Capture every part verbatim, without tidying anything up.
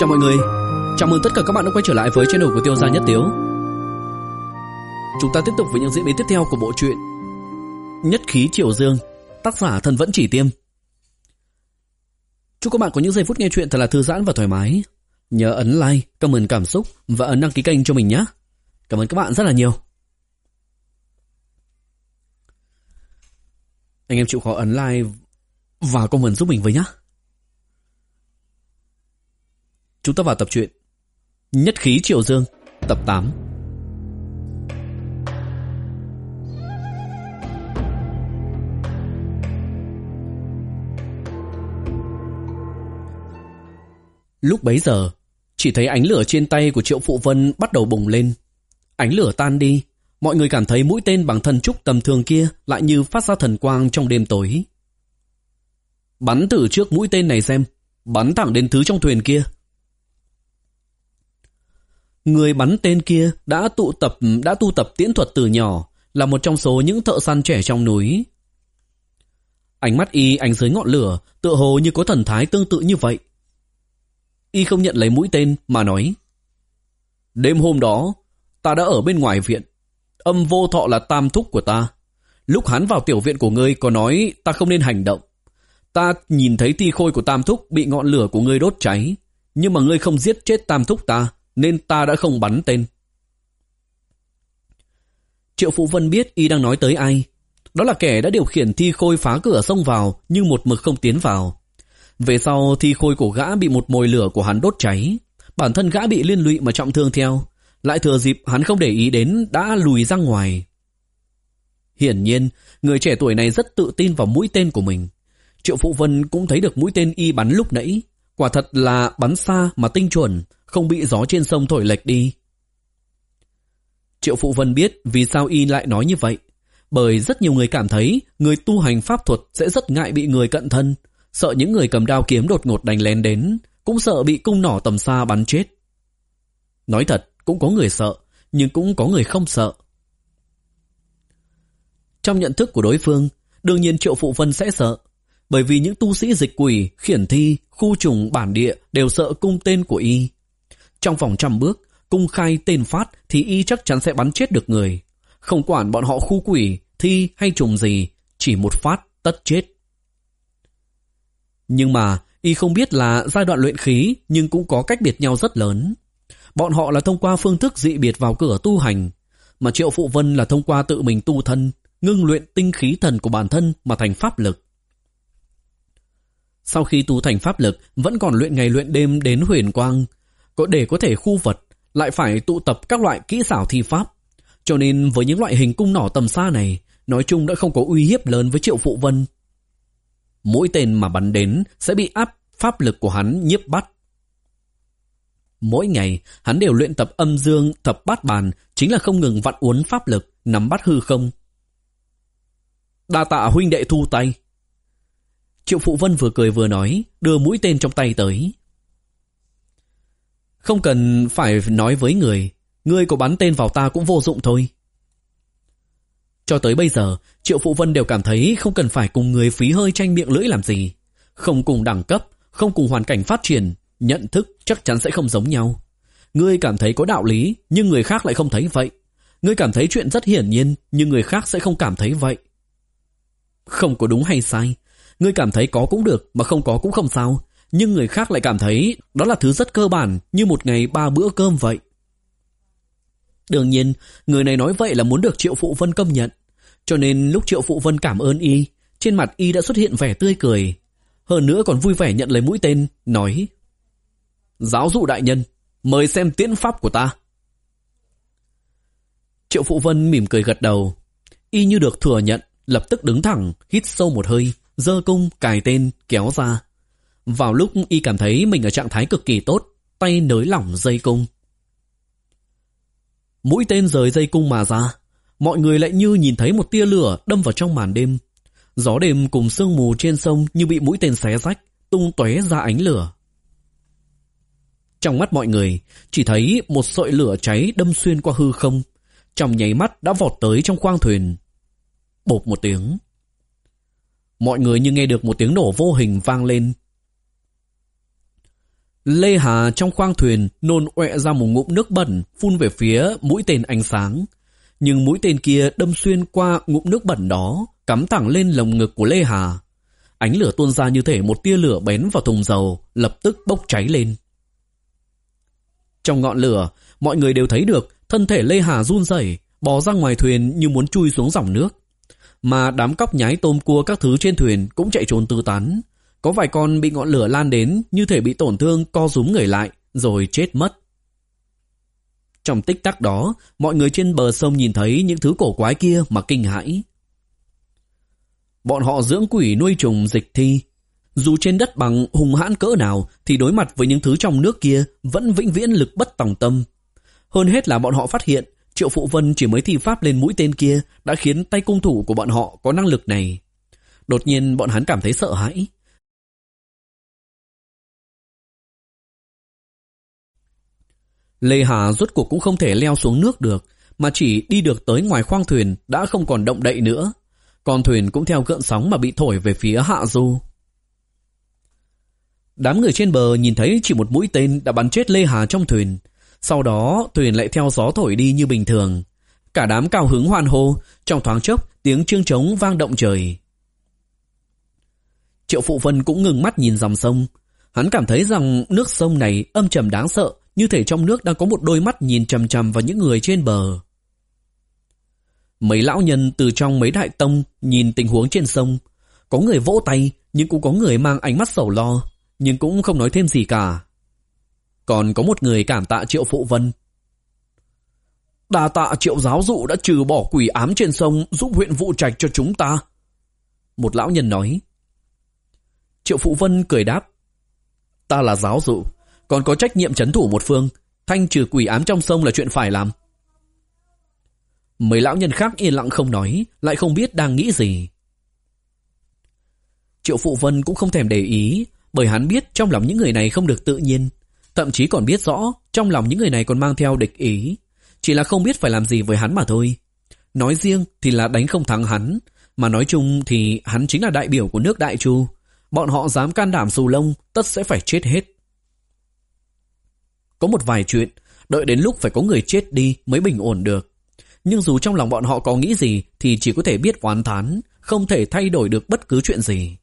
Chào mọi người, chào mừng tất cả các bạn đã quay trở lại với channel của Tiêu Gia Nhất Tiếu. Chúng ta tiếp tục với những diễn biến tiếp theo của bộ truyện Nhất Khí Triều Dương, tác giả Thần Vẫn Chỉ Tiêm. Chúc các bạn có những giây phút nghe truyện thật là thư giãn và thoải mái. Nhớ ấn like, comment cảm xúc và ấn đăng ký kênh cho mình nhé. Cảm ơn các bạn rất là nhiều. Anh em chịu khó ấn like và comment giúp mình với nhé. Chúng ta vào tập truyện Nhất Khí Triều Dương, tập tám. Lúc bấy giờ, chỉ thấy ánh lửa trên tay của Triệu Phụ Vân bắt đầu bùng lên. Ánh lửa tan đi, mọi người cảm thấy mũi tên bằng thần trúc tầm thường kia lại như phát ra thần quang trong đêm tối. Bắn từ trước mũi tên này xem, bắn thẳng đến thứ trong thuyền kia. Người bắn tên kia đã tụ tập đã tu tập tiễn thuật từ nhỏ, là một trong số những thợ săn trẻ trong núi. Ánh mắt y ánh dưới ngọn lửa, tựa hồ như có thần thái tương tự như vậy. Y không nhận lấy mũi tên mà nói: Đêm hôm đó, ta đã ở bên ngoài viện. Âm Vô Thọ là tam thúc của ta. Lúc hắn vào tiểu viện của ngươi có nói ta không nên hành động. Ta nhìn thấy thi khôi của tam thúc bị ngọn lửa của ngươi đốt cháy, nhưng mà ngươi không giết chết tam thúc ta, nên ta đã không bắn tên. Triệu Phụ Vân biết y đang nói tới ai. Đó là kẻ đã điều khiển thi khôi phá cửa xông vào nhưng một mực không tiến vào. Về sau thi khôi của gã bị một mồi lửa của hắn đốt cháy, bản thân gã bị liên lụy mà trọng thương theo. Lại thừa dịp hắn không để ý đến đã lùi ra ngoài. Hiển nhiên, người trẻ tuổi này rất tự tin vào mũi tên của mình. Triệu Phụ Vân cũng thấy được mũi tên y bắn lúc nãy. Quả thật là bắn xa mà tinh chuẩn, không bị gió trên sông thổi lệch đi. Triệu Phụ Vân biết vì sao y lại nói như vậy. Bởi rất nhiều người cảm thấy người tu hành pháp thuật sẽ rất ngại bị người cận thân, sợ những người cầm đao kiếm đột ngột đánh lén đến, cũng sợ bị cung nỏ tầm xa bắn chết. Nói thật, cũng có người sợ, nhưng cũng có người không sợ. Trong nhận thức của đối phương, đương nhiên Triệu Phụ Vân sẽ sợ, bởi vì những tu sĩ dịch quỷ, khiển thi, khu trùng bản địa đều sợ cung tên của y. Trong vòng trăm bước, cung khai tên phát thì y chắc chắn sẽ bắn chết được người. Không quản bọn họ khu quỷ, thi hay trùng gì, chỉ một phát tất chết. Nhưng mà y không biết là giai đoạn luyện khí nhưng cũng có cách biệt nhau rất lớn. Bọn họ là thông qua phương thức dị biệt vào cửa tu hành, mà Triệu Phụ Vân là thông qua tự mình tu thân, ngưng luyện tinh khí thần của bản thân mà thành pháp lực. Sau khi tu thành pháp lực, vẫn còn luyện ngày luyện đêm đến huyền quang, có để có thể khu vật, lại phải tụ tập các loại kỹ xảo thi pháp. Cho nên với những loại hình cung nỏ tầm xa này, nói chung đã không có uy hiếp lớn với Triệu Phụ Vân. Mũi tên mà bắn đến sẽ bị áp pháp lực của hắn nhiếp bắt. Mỗi ngày, hắn đều luyện tập âm dương thập bát bàn, chính là không ngừng vặn uốn pháp lực, nắm bắt hư không. Đa tạ huynh đệ thu tay. Triệu Phụ Vân vừa cười vừa nói, đưa mũi tên trong tay tới. Không cần phải nói với người, ngươi có bắn tên vào ta cũng vô dụng thôi. Cho tới bây giờ, Triệu Phụ Vân đều cảm thấy không cần phải cùng người phí hơi tranh miệng lưỡi làm gì. Không cùng đẳng cấp, không cùng hoàn cảnh phát triển, nhận thức chắc chắn sẽ không giống nhau. Ngươi cảm thấy có đạo lý, nhưng người khác lại không thấy vậy. Ngươi cảm thấy chuyện rất hiển nhiên, nhưng người khác sẽ không cảm thấy vậy. Không có đúng hay sai. Ngươi cảm thấy có cũng được, mà không có cũng không sao. Nhưng người khác lại cảm thấy đó là thứ rất cơ bản, như một ngày ba bữa cơm vậy. Đương nhiên, người này nói vậy là muốn được Triệu Phụ Vân công nhận. Cho nên lúc Triệu Phụ Vân cảm ơn y, trên mặt y đã xuất hiện vẻ tươi cười. Hơn nữa còn vui vẻ nhận lấy mũi tên, nói: Giáo dụ đại nhân, mời xem tiễn pháp của ta. Triệu Phụ Vân mỉm cười gật đầu. Y như được thừa nhận, lập tức đứng thẳng, hít sâu một hơi, giơ cung cài tên kéo ra. Vào lúc y cảm thấy mình ở trạng thái cực kỳ tốt, tay nới lỏng dây cung. Mũi tên rời dây cung mà ra, mọi người lại như nhìn thấy một tia lửa đâm vào trong màn đêm. Gió đêm cùng sương mù trên sông như bị mũi tên xé rách, tung tóe ra ánh lửa. Trong mắt mọi người, chỉ thấy một sợi lửa cháy đâm xuyên qua hư không, trong nháy mắt đã vọt tới trong khoang thuyền. Bộp một tiếng. Mọi người như nghe được một tiếng nổ vô hình vang lên. Lê Hà trong khoang thuyền nôn ọe ra một ngụm nước bẩn phun về phía mũi tên ánh sáng. Nhưng mũi tên kia đâm xuyên qua ngụm nước bẩn đó, cắm thẳng lên lồng ngực của Lê Hà. Ánh lửa tuôn ra như thể một tia lửa bén vào thùng dầu, lập tức bốc cháy lên. Trong ngọn lửa, mọi người đều thấy được thân thể Lê Hà run rẩy, bò ra ngoài thuyền như muốn chui xuống dòng nước. Mà đám cóc nhái tôm cua các thứ trên thuyền cũng chạy trốn tứ tán. Có vài con bị ngọn lửa lan đến như thể bị tổn thương co rúm người lại rồi chết mất. Trong tích tắc đó, mọi người trên bờ sông nhìn thấy những thứ cổ quái kia mà kinh hãi. Bọn họ dưỡng quỷ nuôi trùng dịch thi. Dù trên đất bằng hùng hãn cỡ nào thì đối mặt với những thứ trong nước kia vẫn vĩnh viễn lực bất tòng tâm. Hơn hết là bọn họ phát hiện Triệu Phụ Vân chỉ mới thi pháp lên mũi tên kia đã khiến tay cung thủ của bọn họ có năng lực này. Đột nhiên bọn hắn cảm thấy sợ hãi. Lê Hà rốt cuộc cũng không thể leo xuống nước được, mà chỉ đi được tới ngoài khoang thuyền đã không còn động đậy nữa. Con thuyền cũng theo gợn sóng mà bị thổi về phía hạ du. Đám người trên bờ nhìn thấy chỉ một mũi tên đã bắn chết Lê Hà trong thuyền. Sau đó thuyền lại theo gió thổi đi như bình thường. Cả đám cao hứng hoan hô, trong thoáng chốc tiếng chương trống vang động trời. Triệu Phụ Vân cũng ngừng mắt nhìn dòng sông. Hắn cảm thấy rằng nước sông này âm trầm đáng sợ, như thể trong nước đang có một đôi mắt nhìn chằm chằm vào những người trên bờ. Mấy lão nhân từ trong mấy đại tông nhìn tình huống trên sông. Có người vỗ tay, nhưng cũng có người mang ánh mắt sầu lo, nhưng cũng không nói thêm gì cả. Còn có một người cảm tạ Triệu Phụ Vân. Đa tạ Triệu giáo dụ đã trừ bỏ quỷ ám trên sông, giúp huyện Vụ Trạch cho chúng ta. Một lão nhân nói. Triệu Phụ Vân cười đáp. Ta là giáo dụ, còn có trách nhiệm trấn thủ một phương, thanh trừ quỷ ám trong sông là chuyện phải làm. Mấy lão nhân khác yên lặng không nói, lại không biết đang nghĩ gì. Triệu Phụ Vân cũng không thèm để ý, bởi hắn biết trong lòng những người này không được tự nhiên, thậm chí còn biết rõ trong lòng những người này còn mang theo địch ý, chỉ là không biết phải làm gì với hắn mà thôi. Nói riêng thì là đánh không thắng hắn, mà nói chung thì hắn chính là đại biểu của nước Đại Chu. Bọn họ dám can đảm xù lông, tất sẽ phải chết hết. Có một vài chuyện, đợi đến lúc phải có người chết đi mới bình ổn được. Nhưng dù trong lòng bọn họ có nghĩ gì thì chỉ có thể biết oán thán, không thể thay đổi được bất cứ chuyện gì.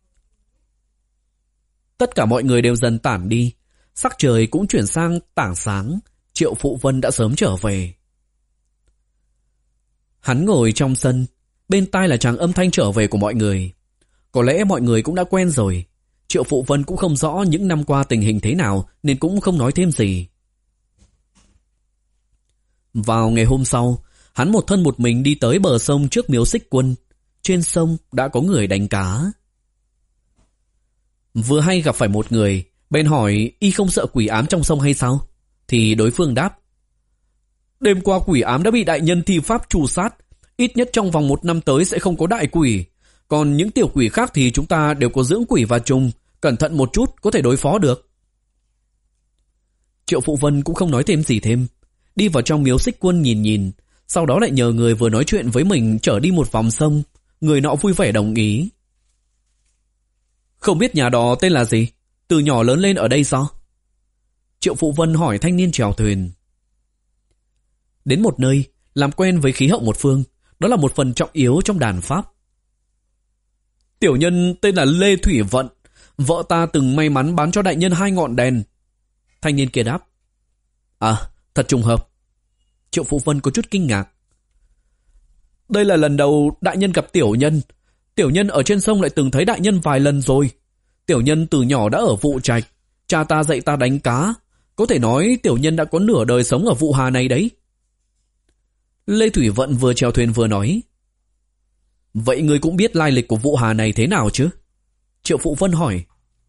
Tất cả mọi người đều dần tản đi, sắc trời cũng chuyển sang tảng sáng. Triệu Phụ Vân đã sớm trở về. Hắn ngồi trong sân, bên tai là tràng âm thanh trở về của mọi người. Có lẽ mọi người cũng đã quen rồi. Triệu Phụ Vân cũng không rõ những năm qua tình hình thế nào nên cũng không nói thêm gì. Vào ngày hôm sau, hắn một thân một mình đi tới bờ sông trước miếu Xích Quân. Trên sông đã có người đánh cá. Vừa hay gặp phải một người, bèn hỏi y không sợ quỷ ám trong sông hay sao? Thì đối phương đáp. Đêm qua quỷ ám đã bị đại nhân thi pháp trù sát, ít nhất trong vòng một năm tới sẽ không có đại quỷ. Còn những tiểu quỷ khác thì chúng ta đều có dưỡng quỷ và trùng, cẩn thận một chút có thể đối phó được. Triệu Phụ Vân cũng không nói thêm gì thêm, đi vào trong miếu Xích Quân nhìn nhìn, sau đó lại nhờ người vừa nói chuyện với mình chở đi một vòng sông. Người nọ vui vẻ đồng ý. Không biết nhà đó tên là gì? Từ nhỏ lớn lên ở đây sao? Triệu Phụ Vân hỏi thanh niên chèo thuyền. Đến một nơi, làm quen với khí hậu một phương, đó là một phần trọng yếu trong đàn pháp. Tiểu nhân tên là Lê Thủy Vận, vợ ta từng may mắn bán cho đại nhân hai ngọn đèn. Thanh niên kia đáp. À, thật trùng hợp. Triệu Phụ Vân có chút kinh ngạc. Đây là lần đầu đại nhân gặp tiểu nhân. Tiểu nhân ở trên sông lại từng thấy đại nhân vài lần rồi. Tiểu nhân từ nhỏ đã ở Vụ Trạch, cha ta dạy ta đánh cá. Có thể nói tiểu nhân đã có nửa đời sống ở Vụ Hà này đấy. Lê Thủy Vận vừa chèo thuyền vừa nói. Vậy ngươi cũng biết lai lịch của Vụ Hà này thế nào chứ? Triệu Phụ Vân hỏi.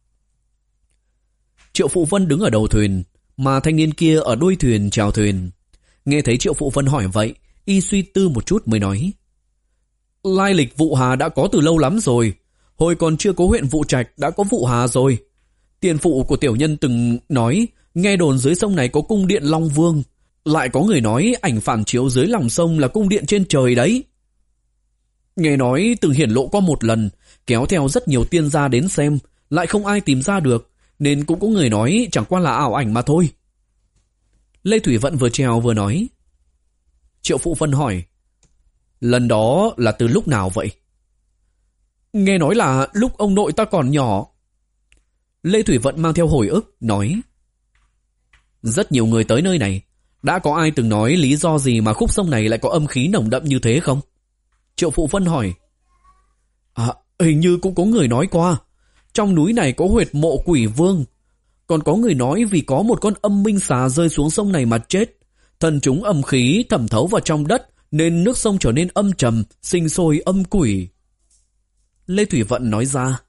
Triệu Phụ Vân đứng ở đầu thuyền, mà thanh niên kia ở đuôi thuyền chèo thuyền. Nghe thấy Triệu Phụ Vân hỏi vậy, y suy tư một chút mới nói. Lai lịch Vụ Hà đã có từ lâu lắm rồi. Hồi còn chưa có huyện Vụ Trạch đã có Vụ Hà rồi. Tiền phụ của tiểu nhân từng nói, nghe đồn dưới sông này có cung điện Long Vương. Lại có người nói ảnh phản chiếu dưới lòng sông là cung điện trên trời đấy. Nghe nói từng hiển lộ qua một lần, kéo theo rất nhiều tiên gia đến xem, lại không ai tìm ra được, nên cũng có người nói chẳng qua là ảo ảnh mà thôi. Lê Thủy Vận vừa trèo vừa nói. Triệu Phụ Vân hỏi, lần đó là từ lúc nào vậy? Nghe nói là lúc ông nội ta còn nhỏ. Lê Thủy Vận mang theo hồi ức, nói. Rất nhiều người tới nơi này, đã có ai từng nói lý do gì mà khúc sông này lại có âm khí nồng đậm như thế không? Triệu Phụ Vân hỏi. À, hình như cũng có người nói qua, trong núi này có huyệt mộ quỷ vương. Còn có người nói vì có một con âm minh xà rơi xuống sông này mà chết. Thần chúng âm khí thẩm thấu vào trong đất, nên nước sông trở nên âm trầm, sinh sôi âm quỷ. Lê Thủy Vận nói ra.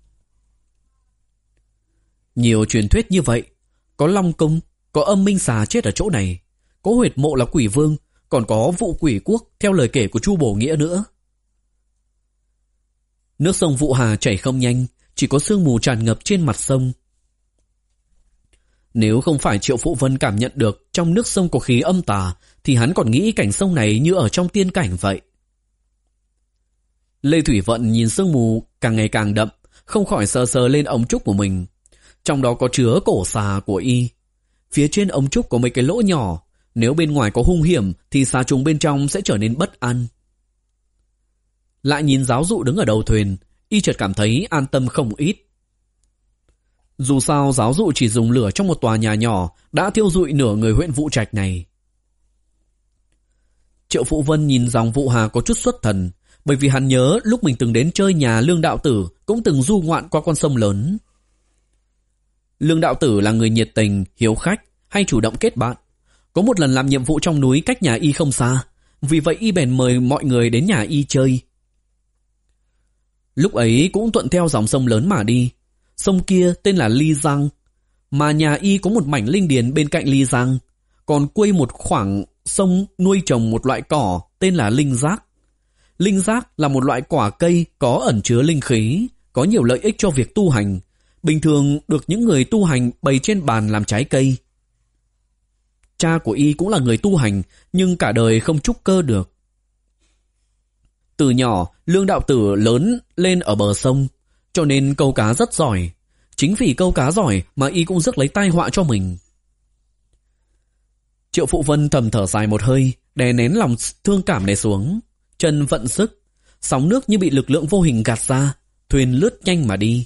Nhiều truyền thuyết như vậy, có Long Cung, có âm minh xà chết ở chỗ này, có huyệt mộ là quỷ vương, còn có vụ quỷ quốc theo lời kể của Chu Bổ Nghĩa nữa. Nước sông Vụ Hà chảy không nhanh, chỉ có sương mù tràn ngập trên mặt sông. Nếu không phải Triệu Phụ Vân cảm nhận được trong nước sông có khí âm tà, thì hắn còn nghĩ cảnh sông này như ở trong tiên cảnh vậy. Lê Thủy Vận nhìn sương mù càng ngày càng đậm, không khỏi sờ sờ lên ống trúc của mình. Trong đó có chứa cổ xà của y. Phía trên ống trúc có mấy cái lỗ nhỏ, nếu bên ngoài có hung hiểm thì xà trùng bên trong sẽ trở nên bất an. Lại nhìn giáo dụ đứng ở đầu thuyền, y chợt cảm thấy an tâm không ít. Dù sao giáo dụ chỉ dùng lửa trong một tòa nhà nhỏ đã thiêu rụi nửa người huyện Vụ Trạch này. Triệu Phụ Vân nhìn dòng Vụ Hà có chút xuất thần, bởi vì hắn nhớ lúc mình từng đến chơi nhà Lương Đạo Tử cũng từng du ngoạn qua con sông lớn. Lương Đạo Tử là người nhiệt tình, hiếu khách, hay chủ động kết bạn. Có một lần làm nhiệm vụ trong núi cách nhà y không xa, vì vậy y bèn mời mọi người đến nhà y chơi. Lúc ấy cũng thuận theo dòng sông lớn mà đi. Sông kia tên là Ly Giang, mà nhà y có một mảnh linh điền bên cạnh Ly Giang, còn quây một khoảng sông nuôi trồng một loại cỏ tên là linh giác. Linh giác là một loại quả cây có ẩn chứa linh khí, có nhiều lợi ích cho việc tu hành. Bình thường được những người tu hành bày trên bàn làm trái cây. Cha của y cũng là người tu hành, nhưng cả đời không trúc cơ được. Từ nhỏ, Lương Đạo Tử lớn lên ở bờ sông, cho nên câu cá rất giỏi. Chính vì câu cá giỏi mà y cũng rước lấy tai họa cho mình. Triệu Phụ Vân thầm thở dài một hơi, đè nén lòng thương cảm này xuống. Chân vận sức, sóng nước như bị lực lượng vô hình gạt ra, thuyền lướt nhanh mà đi.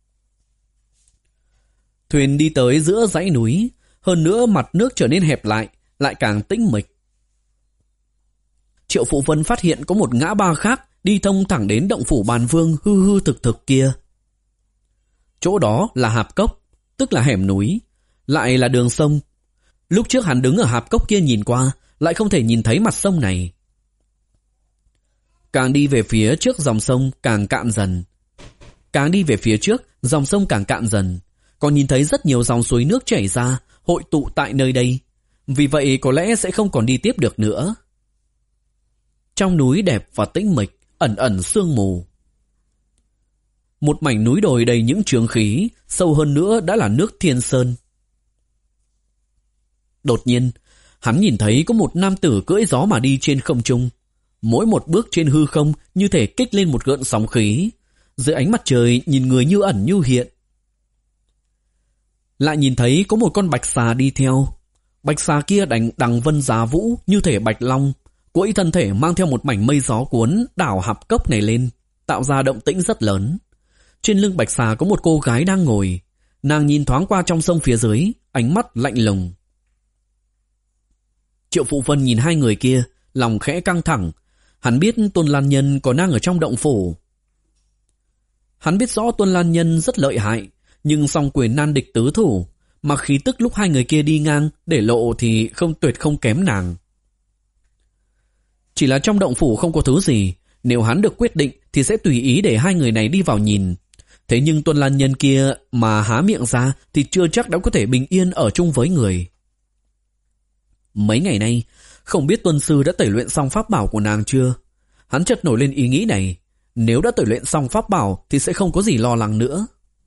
Thuyền đi tới giữa dãy núi, hơn nữa mặt nước trở nên hẹp lại, lại càng tĩnh mịch. Triệu Phụ Vân phát hiện có một ngã ba khác đi thông thẳng đến động phủ Bàn Vương hư hư thực thực kia. Chỗ đó là hạp cốc, tức là hẻm núi, lại là đường sông. Lúc trước hắn đứng ở hạp cốc kia nhìn qua, lại không thể nhìn thấy mặt sông này. Càng đi về phía trước dòng sông càng cạn dần. Càng đi về phía trước, dòng sông càng cạn dần. Còn nhìn thấy rất nhiều dòng suối nước chảy ra, hội tụ tại nơi đây. Vì vậy có lẽ sẽ không còn đi tiếp được nữa. Trong núi đẹp và tĩnh mịch, ẩn ẩn sương mù. Một mảnh núi đồi đầy những chướng khí, sâu hơn nữa đã là nước Thiên Sơn. Đột nhiên, hắn nhìn thấy có một nam tử cưỡi gió mà đi trên không trung. Mỗi một bước trên hư không như thể kích lên một gợn sóng khí. Dưới ánh mặt trời nhìn người như ẩn như hiện. Lại nhìn thấy có một con bạch xà đi theo. Bạch xà kia đánh đằng vân giá vũ như thể bạch long, quẫy thân thể mang theo một mảnh mây gió cuốn đảo hạp cốc này lên, tạo ra động tĩnh rất lớn. Trên lưng bạch xà có một cô gái đang ngồi. Nàng nhìn thoáng qua trong sông phía dưới, ánh mắt lạnh lùng. Triệu Phụ Vân nhìn hai người kia, lòng khẽ căng thẳng. Hắn biết Tuân Lan Nhân còn đang ở trong động phủ. Hắn biết rõ Tuân Lan Nhân rất lợi hại, nhưng song quyền nan địch tứ thủ, mà khí tức lúc hai người kia đi ngang để lộ thì không tuyệt không kém nàng. Chỉ là trong động phủ không có thứ gì, nếu hắn được quyết định thì sẽ tùy ý để hai người này đi vào nhìn. Thế nhưng Tuân Lan Nhân kia mà há miệng ra thì chưa chắc đã có thể bình yên ở chung với người. Mấy ngày nay, không biết Tuân Sư đã tẩy luyện xong pháp bảo của nàng chưa? Hắn chợt nổi lên ý nghĩ này, nếu đã tẩy luyện xong pháp bảo thì sẽ không có gì lo lắng nữa.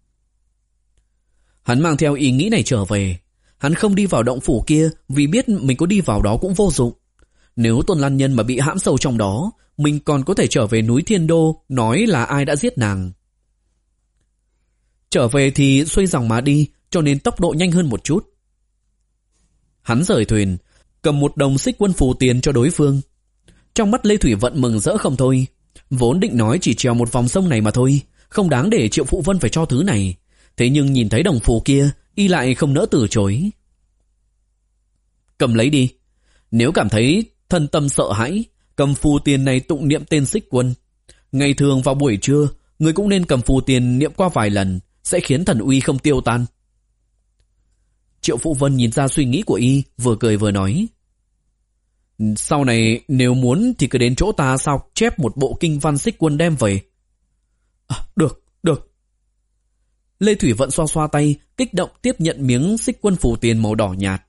Hắn mang theo ý nghĩ này trở về. Hắn không đi vào động phủ kia vì biết mình có đi vào đó cũng vô dụng. Nếu Tuân Lan Nhân mà bị hãm sâu trong đó, mình còn có thể trở về núi Thiên Đô nói là ai đã giết nàng. Trở về thì xuôi dòng mà đi, cho nên tốc độ nhanh hơn một chút. Hắn rời thuyền, cầm một đồng xích quân phù tiền cho đối phương. Trong mắt Lê Thủy Vận mừng rỡ không thôi. Vốn định nói chỉ trèo một vòng sông này mà thôi, không đáng để Triệu Phụ Vân phải cho thứ này. Thế nhưng nhìn thấy đồng phù kia, y lại không nỡ từ chối. Cầm lấy đi. Nếu cảm thấy thân tâm sợ hãi, cầm phù tiền này tụng niệm tên xích quân. Ngày thường vào buổi trưa, người cũng nên cầm phù tiền niệm qua vài lần, sẽ khiến thần uy không tiêu tan. Triệu Phụ Vân nhìn ra suy nghĩ của y, vừa cười vừa nói. Sau này nếu muốn thì cứ đến chỗ ta sao chép một bộ kinh văn xích quân đem về. À, được, được. Lê Thủy Vận xoa xoa tay, kích động tiếp nhận miếng xích quân phù tiền màu đỏ nhạt.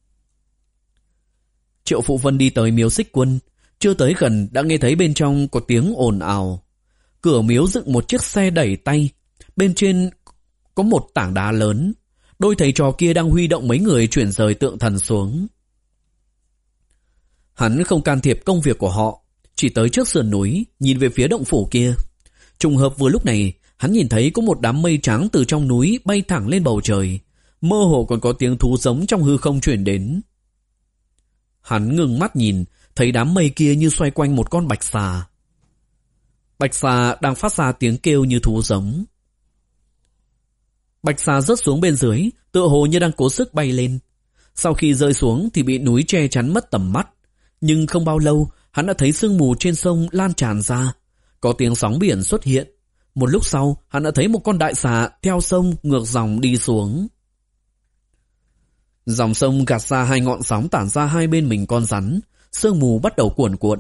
Triệu Phụ Vân đi tới miếu xích quân, chưa tới gần đã nghe thấy bên trong có tiếng ồn ào. Cửa miếu dựng một chiếc xe đẩy tay, bên trên có một tảng đá lớn. Đôi thầy trò kia đang huy động mấy người chuyển rời tượng thần xuống. Hắn không can thiệp công việc của họ, chỉ tới trước sườn núi, nhìn về phía động phủ kia. Trùng hợp vừa lúc này, hắn nhìn thấy có một đám mây trắng từ trong núi bay thẳng lên bầu trời, mơ hồ còn có tiếng thú giống trong hư không truyền đến. Hắn ngừng mắt nhìn, thấy đám mây kia như xoay quanh một con bạch xà. Bạch xà đang phát ra tiếng kêu như thú giống. Bạch xà rớt xuống bên dưới, tựa hồ như đang cố sức bay lên. Sau khi rơi xuống thì bị núi che chắn mất tầm mắt. Nhưng không bao lâu, hắn đã thấy sương mù trên sông lan tràn ra. Có tiếng sóng biển xuất hiện. Một lúc sau, hắn đã thấy một con đại xà theo sông ngược dòng đi xuống. Dòng sông gạt ra hai ngọn sóng tản ra hai bên mình con rắn. Sương mù bắt đầu cuồn cuộn.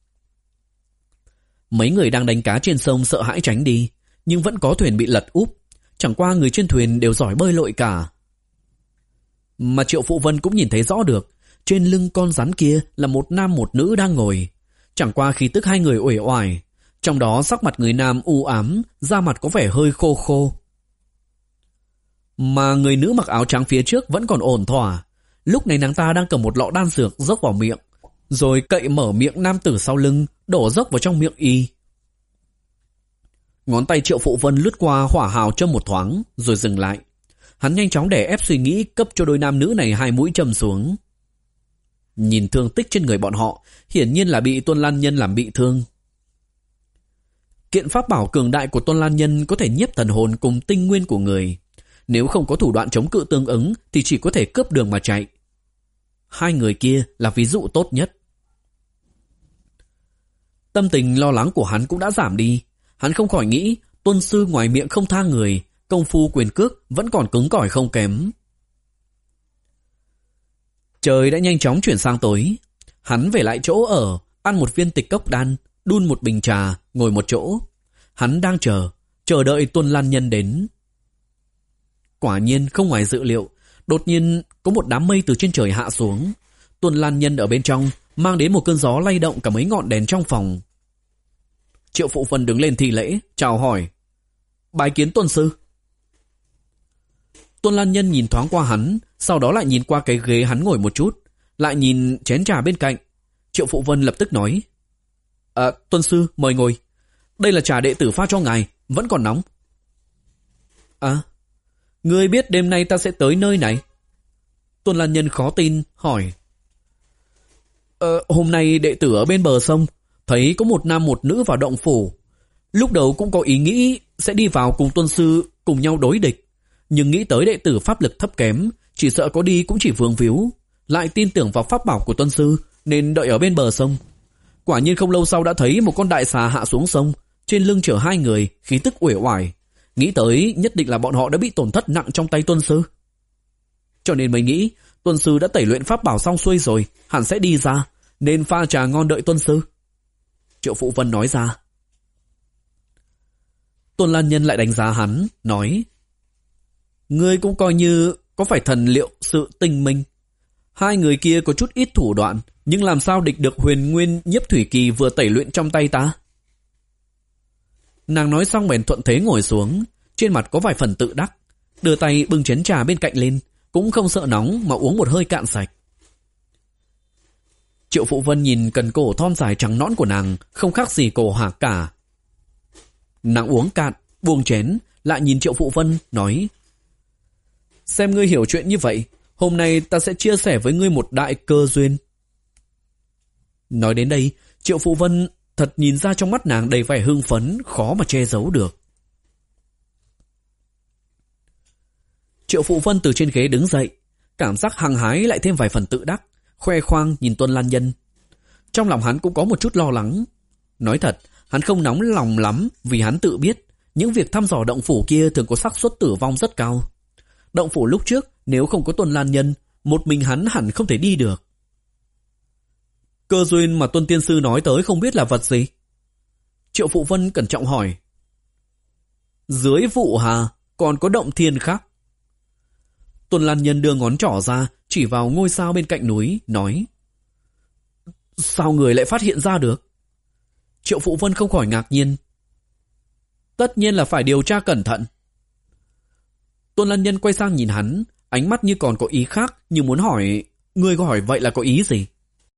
Mấy người đang đánh cá trên sông sợ hãi tránh đi, nhưng vẫn có thuyền bị lật úp. Chẳng qua người trên thuyền đều giỏi bơi lội cả. Mà Triệu Phụ Vân cũng nhìn thấy rõ được, trên lưng con rắn kia là một nam một nữ đang ngồi. Chẳng qua khí tức hai người uể oải, trong đó sắc mặt người nam u ám, da mặt có vẻ hơi khô khô. Mà người nữ mặc áo trắng phía trước vẫn còn ổn thỏa. Lúc này nàng ta đang cầm một lọ đan dược dốc vào miệng, rồi cậy mở miệng nam tử sau lưng, đổ dốc vào trong miệng y. Ngón tay Triệu Phụ Vân lướt qua hỏa hào châm một thoáng, rồi dừng lại. Hắn nhanh chóng đè ép suy nghĩ cấp cho đôi nam nữ này hai mũi châm xuống. Nhìn thương tích trên người bọn họ, hiển nhiên là bị Tuân Lan Nhân làm bị thương. Kiện pháp bảo cường đại của Tuân Lan Nhân có thể nhiếp thần hồn cùng tinh nguyên của người. Nếu không có thủ đoạn chống cự tương ứng thì chỉ có thể cướp đường mà chạy. Hai người kia là ví dụ tốt nhất. Tâm tình lo lắng của hắn cũng đã giảm đi. Hắn không khỏi nghĩ Tuân sư ngoài miệng không tha người, công phu quyền cước vẫn còn cứng cỏi không kém. Trời đã nhanh chóng chuyển sang tối. Hắn về lại chỗ ở, ăn một viên tịch cốc đan, đun một bình trà, ngồi một chỗ. Hắn đang chờ, chờ đợi Tuân Lan Nhân đến. Quả nhiên không ngoài dự liệu, đột nhiên có một đám mây từ trên trời hạ xuống. Tuân Lan Nhân ở bên trong mang đến một cơn gió lay động cả mấy ngọn đèn trong phòng. Triệu Phụ Vân đứng lên thi lễ, chào hỏi. Bái kiến Tuân sư. Tuân Lan Nhân nhìn thoáng qua hắn, sau đó lại nhìn qua cái ghế hắn ngồi một chút, lại nhìn chén trà bên cạnh. Triệu Phụ Vân lập tức nói. À, Tuân sư, mời ngồi. Đây là trà đệ tử pha cho ngài, vẫn còn nóng. À, ngươi biết đêm nay ta sẽ tới nơi này? Tuân Lan Nhân khó tin, hỏi. Ờ, hôm nay đệ tử ở bên bờ sông, thấy có một nam một nữ vào động phủ. Lúc đầu cũng có ý nghĩ sẽ đi vào cùng Tuân sư cùng nhau đối địch, nhưng nghĩ tới đệ tử pháp lực thấp kém, chỉ sợ có đi cũng chỉ vương víu, lại tin tưởng vào pháp bảo của Tuân sư nên đợi ở bên bờ sông. Quả nhiên không lâu sau đã thấy một con đại xà hạ xuống sông, trên lưng chở hai người, khí tức uể oải. Nghĩ tới nhất định là bọn họ đã bị tổn thất nặng trong tay Tuân sư. Cho nên mới nghĩ Tuân sư đã tẩy luyện pháp bảo xong xuôi rồi, hẳn sẽ đi ra, nên pha trà ngon đợi Tuân sư. Triệu Phụ Vân nói ra. Tuân Lan Nhân lại đánh giá hắn, nói. Ngươi cũng coi như có phải thần liệu sự tinh minh. Hai người kia có chút ít thủ đoạn, nhưng làm sao địch được huyền nguyên nhiếp thủy kỳ vừa tẩy luyện trong tay ta? Nàng nói xong bèn thuận thế ngồi xuống, trên mặt có vài phần tự đắc, đưa tay bưng chén trà bên cạnh lên, cũng không sợ nóng mà uống một hơi cạn sạch. Triệu Phụ Vân nhìn cần cổ thon dài trắng nõn của nàng, không khác gì cổ hạc cả. Nàng uống cạn, buông chén, lại nhìn Triệu Phụ Vân, nói: xem ngươi hiểu chuyện như vậy, hôm nay ta sẽ chia sẻ với ngươi một đại cơ duyên. Nói đến đây, Triệu Phụ Vân thật nhìn ra trong mắt nàng đầy vẻ hưng phấn, khó mà che giấu được. Triệu Phụ Vân từ trên ghế đứng dậy, cảm giác hăng hái lại thêm vài phần tự đắc, khoe khoang nhìn Tuân Lan Nhân. Trong lòng hắn cũng có một chút lo lắng. Nói thật, hắn không nóng lòng lắm vì hắn tự biết những việc thăm dò động phủ kia thường có xác suất tử vong rất cao. Động phủ lúc trước nếu không có Tuân Lan Nhân, một mình hắn hẳn không thể đi được. Cơ duyên mà Tuân Tiên Sư nói tới không biết là vật gì? Triệu Phụ Vân cẩn trọng hỏi. Dưới Vụ Hà còn có động thiên khác. Tuân Lan Nhân đưa ngón trỏ ra, chỉ vào ngôi sao bên cạnh núi, nói: sao người lại phát hiện ra được? Triệu Phụ Vân không khỏi ngạc nhiên. Tất nhiên là phải điều tra cẩn thận. Tuân Lan Nhân quay sang nhìn hắn, ánh mắt như còn có ý khác, như muốn hỏi: ngươi có hỏi vậy là có ý gì?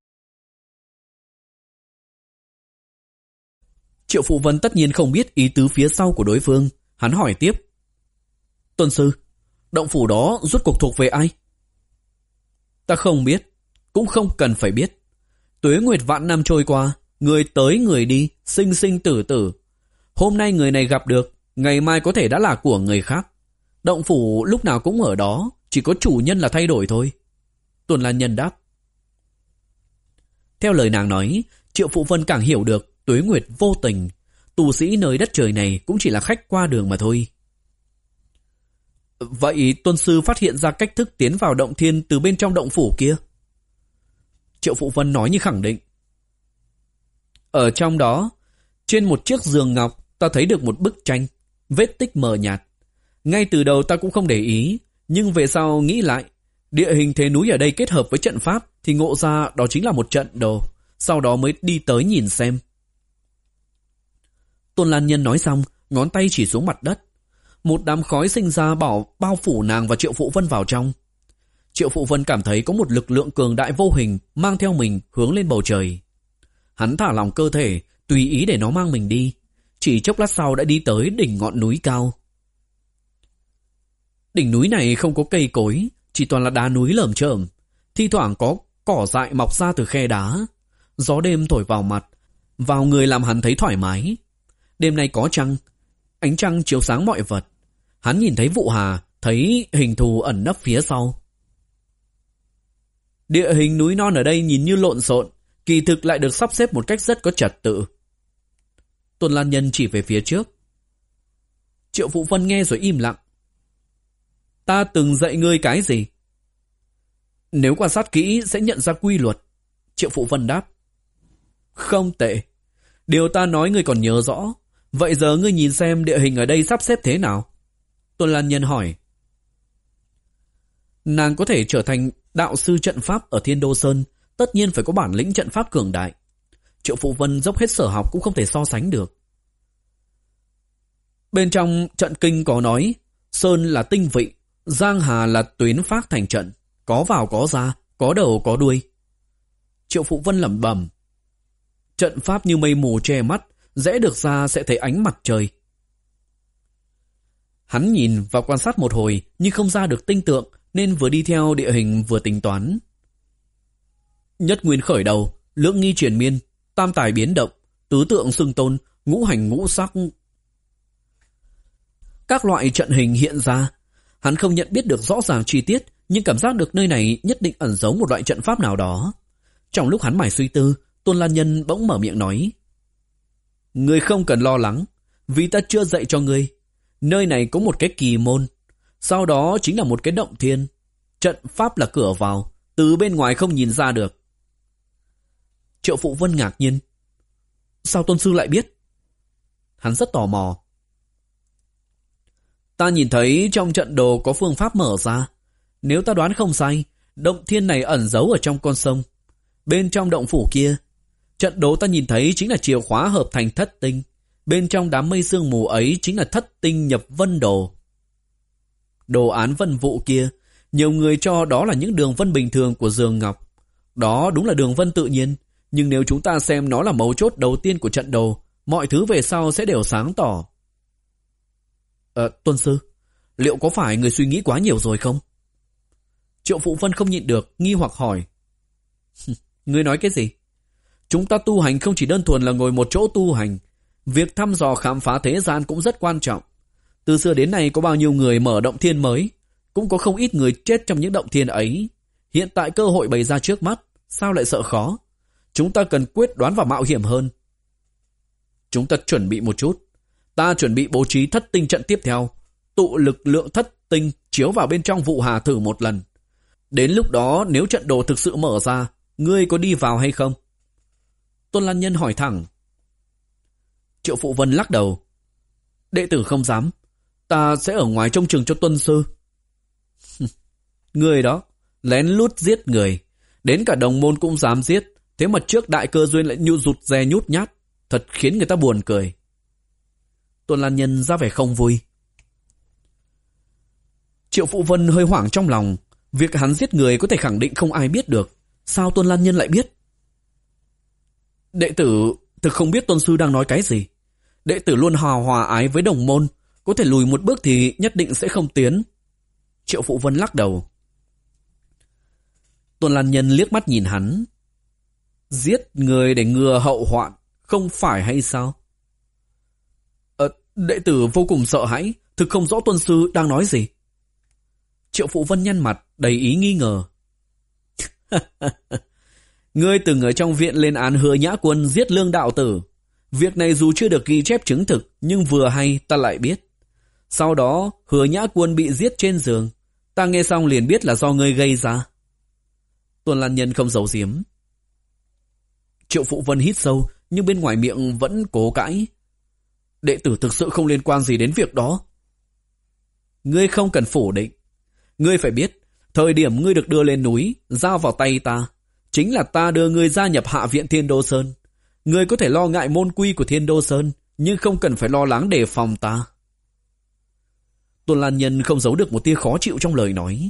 Triệu Phụ Vân tất nhiên không biết ý tứ phía sau của đối phương. Hắn hỏi tiếp: Tuân Sư, động phủ đó rốt cuộc thuộc về ai? Ta không biết, cũng không cần phải biết. Tuế nguyệt vạn năm trôi qua, người tới người đi, sinh sinh tử tử. Hôm nay người này gặp được, ngày mai có thể đã là của người khác. Động phủ lúc nào cũng ở đó, chỉ có chủ nhân là thay đổi thôi. Tuân Lan Nhân đáp. Theo lời nàng nói, Triệu Phụ Vân càng hiểu được tuế nguyệt vô tình, tù sĩ nơi đất trời này cũng chỉ là khách qua đường mà thôi. Vậy Tuân Sư phát hiện ra cách thức tiến vào động thiên từ bên trong động phủ kia? Triệu Phụ Vân nói như khẳng định. Ở trong đó, trên một chiếc giường ngọc, ta thấy được một bức tranh, vết tích mờ nhạt. Ngay từ đầu ta cũng không để ý, nhưng về sau nghĩ lại, địa hình thế núi ở đây kết hợp với trận pháp thì ngộ ra đó chính là một trận đồ, sau đó mới đi tới nhìn xem. Tôn Lan Nhân nói xong, ngón tay chỉ xuống mặt đất. Một đám khói sinh ra bảo bao phủ nàng và Triệu Phụ Vân vào trong. Triệu Phụ Vân cảm thấy có một lực lượng cường đại vô hình mang theo mình hướng lên bầu trời. Hắn thả lỏng cơ thể, tùy ý để nó mang mình đi. Chỉ chốc lát sau đã đi tới đỉnh ngọn núi cao. Đỉnh núi này không có cây cối, chỉ toàn là đá núi lởm chởm. Thi thoảng có cỏ dại mọc ra từ khe đá. Gió đêm thổi vào mặt, vào người làm hắn thấy thoải mái. Đêm nay có trăng, ánh trăng chiếu sáng mọi vật. Hắn nhìn thấy Vụ Hà, thấy hình thù ẩn nấp phía sau. Địa hình núi non ở đây nhìn như lộn xộn, kỳ thực lại được sắp xếp một cách rất có trật tự. Tuân Lan Nhân chỉ về phía trước. Triệu Phụ Vân nghe rồi im lặng. Ta từng dạy ngươi cái gì? Nếu quan sát kỹ sẽ nhận ra quy luật. Triệu Phụ Vân đáp. Không tệ. Điều ta nói ngươi còn nhớ rõ. Vậy giờ ngươi nhìn xem địa hình ở đây sắp xếp thế nào? Tuân Lan Nhân hỏi. Nàng có thể trở thành đạo sư trận pháp ở Thiên Đô Sơn, tất nhiên phải có bản lĩnh trận pháp cường đại. Triệu Phụ Vân dốc hết sở học cũng không thể so sánh được. Bên trong trận kinh có nói, Sơn là tinh vị, Giang Hà là tuyến phát thành trận, có vào có ra, có đầu có đuôi. Triệu Phụ Vân lẩm bẩm. Trận pháp như mây mù che mắt, rẽ được ra sẽ thấy ánh mặt trời. Hắn nhìn và quan sát một hồi nhưng không ra được tinh tượng, nên vừa đi theo địa hình vừa tính toán. Nhất nguyên khởi đầu, lưỡng nghi triền miên, tam tài biến động, tứ tượng xưng tôn, ngũ hành ngũ sắc. Các loại trận hình hiện ra. Hắn không nhận biết được rõ ràng chi tiết, nhưng cảm giác được nơi này nhất định ẩn giấu một loại trận pháp nào đó. Trong lúc hắn mải suy tư, Tôn Lan Nhân bỗng mở miệng nói. Ngươi không cần lo lắng, vì ta chưa dạy cho ngươi. Nơi này có một cái kỳ môn, sau đó chính là một cái động thiên. Trận pháp là cửa vào, từ bên ngoài không nhìn ra được. Triệu Phụ Vân ngạc nhiên. Sao Tôn Sư lại biết? Hắn rất tò mò. Ta nhìn thấy trong trận đồ có phương pháp mở ra. Nếu ta đoán không sai, động thiên này ẩn giấu ở trong con sông. Bên trong động phủ kia, trận đồ ta nhìn thấy chính là chìa khóa hợp thành thất tinh. Bên trong đám mây sương mù ấy chính là thất tinh nhập vân đồ. Đồ án vân vụ kia, nhiều người cho đó là những đường vân bình thường của giường ngọc. Đó đúng là đường vân tự nhiên, nhưng nếu chúng ta xem nó là mấu chốt đầu tiên của trận đồ, mọi thứ về sau sẽ đều sáng tỏ. Ờ, Tuân sư, liệu có phải người suy nghĩ quá nhiều rồi không? Triệu Phụ Vân không nhịn được, nghi hoặc hỏi. Ngươi nói cái gì? Chúng ta tu hành không chỉ đơn thuần là ngồi một chỗ tu hành. Việc thăm dò khám phá thế gian cũng rất quan trọng. Từ xưa đến nay có bao nhiêu người mở động thiên mới, cũng có không ít người chết trong những động thiên ấy. Hiện tại cơ hội bày ra trước mắt, sao lại sợ khó? Chúng ta cần quyết đoán và mạo hiểm hơn. Chúng ta chuẩn bị một chút. Ta chuẩn bị bố trí thất tinh trận tiếp theo. Tụ lực lượng thất tinh chiếu vào bên trong vụ hà thử một lần. Đến lúc đó nếu trận đồ thực sự mở ra, ngươi có đi vào hay không? Tôn Lan Nhân hỏi thẳng. Triệu Phụ Vân lắc đầu. Đệ tử không dám. Ta sẽ ở ngoài trông chừng cho Tuân sư. Người đó, lén lút giết người. Đến cả đồng môn cũng dám giết. Thế mà trước đại cơ duyên lại nhu rụt rè nhút nhát. Thật khiến người ta buồn cười. Tôn Lan Nhân ra vẻ không vui. Triệu Phụ Vân hơi hoảng trong lòng. Việc hắn giết người có thể khẳng định không ai biết được. Sao Tôn Lan Nhân lại biết? Đệ tử thực không biết Tôn sư đang nói cái gì. Đệ tử luôn hòa hòa ái với đồng môn. Có thể lùi một bước thì nhất định sẽ không tiến. Triệu Phụ Vân lắc đầu. Tôn Lan Nhân liếc mắt nhìn hắn. Giết người để ngừa hậu hoạn, không phải hay sao? Ờ, đệ tử vô cùng sợ hãi, thực không rõ Tôn sư đang nói gì. Triệu Phụ Vân nhăn mặt, đầy ý nghi ngờ. Ngươi từng ở trong viện lên án Hứa Nhã Quân giết Lương đạo tử. Việc này dù chưa được ghi chép chứng thực, nhưng vừa hay ta lại biết. Sau đó, Hứa Nhã Quân bị giết trên giường. Ta nghe xong liền biết là do ngươi gây ra. Tôn Lan Nhân không giấu giếm. Triệu Phụ Vân hít sâu, nhưng bên ngoài miệng vẫn cố cãi. Đệ tử thực sự không liên quan gì đến việc đó. Ngươi không cần phủ định. Ngươi phải biết, thời điểm ngươi được đưa lên núi, giao vào tay ta, chính là ta đưa ngươi gia nhập Hạ viện Thiên Đô Sơn. Ngươi có thể lo ngại môn quy của Thiên Đô Sơn, nhưng không cần phải lo lắng đề phòng ta. Tôn Lan Nhân không giấu được một tia khó chịu trong lời nói.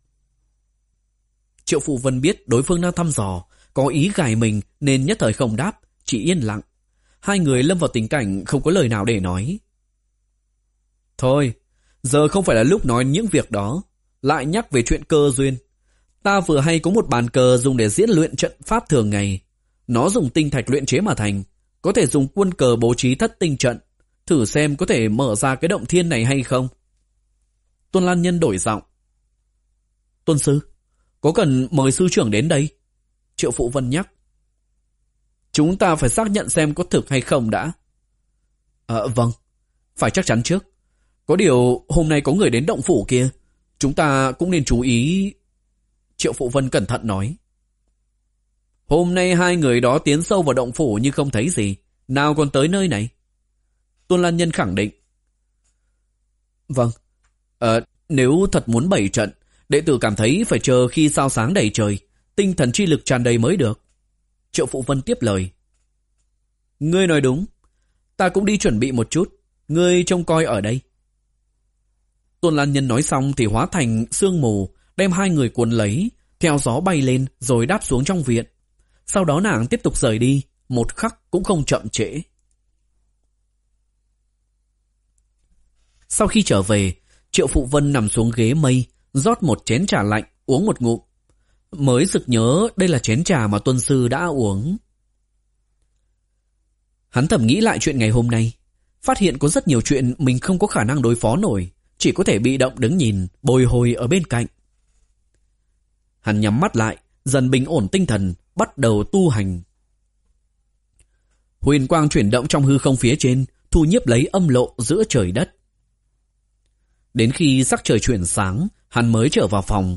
Triệu Phụ Vân biết đối phương đang thăm dò, có ý gài mình nên nhất thời không đáp, chỉ yên lặng. Hai người lâm vào tình cảnh không có lời nào để nói. Thôi, giờ không phải là lúc nói những việc đó. Lại nhắc về chuyện cơ duyên. Ta vừa hay có một bàn cờ dùng để diễn luyện trận pháp thường ngày. Nó dùng tinh thạch luyện chế mà thành. Có thể dùng quân cờ bố trí thất tinh trận. Thử xem có thể mở ra cái động thiên này hay không. Tôn Lan Nhân đổi giọng. Tôn sư, có cần mời sư trưởng đến đây? Triệu Phụ Vân nhắc. Chúng ta phải xác nhận xem có thực hay không đã. Ờ vâng, phải chắc chắn trước. Có điều hôm nay có người đến động phủ kia. Chúng ta cũng nên chú ý. Triệu Phụ Vân cẩn thận nói. Hôm nay hai người đó tiến sâu vào động phủ như không thấy gì. Nào còn tới nơi này? Tôn Lan Nhân khẳng định. Vâng. Ờ, nếu thật muốn bày trận, đệ tử cảm thấy phải chờ khi sao sáng đầy trời, tinh thần chi lực tràn đầy mới được. Triệu Phụ Vân tiếp lời. Ngươi nói đúng. Ta cũng đi chuẩn bị một chút. Ngươi trông coi ở đây. Tôn Lan Nhân nói xong thì hóa thành sương mù, đem hai người cuốn lấy, theo gió bay lên rồi đáp xuống trong viện. Sau đó nàng tiếp tục rời đi, một khắc cũng không chậm trễ. Sau khi trở về, Triệu Phụ Vân nằm xuống ghế mây, rót một chén trà lạnh, uống một ngụm. Mới sực nhớ đây là chén trà mà Tuân sư đã uống. Hắn thầm nghĩ lại chuyện ngày hôm nay, phát hiện có rất nhiều chuyện mình không có khả năng đối phó nổi, chỉ có thể bị động đứng nhìn, bồi hồi ở bên cạnh. Hắn nhắm mắt lại, dần bình ổn tinh thần, bắt đầu tu hành. Huyền quang chuyển động trong hư không phía trên, thu nhiếp lấy âm lộ giữa trời đất. Đến khi sắc trời chuyển sáng, hắn mới trở vào phòng.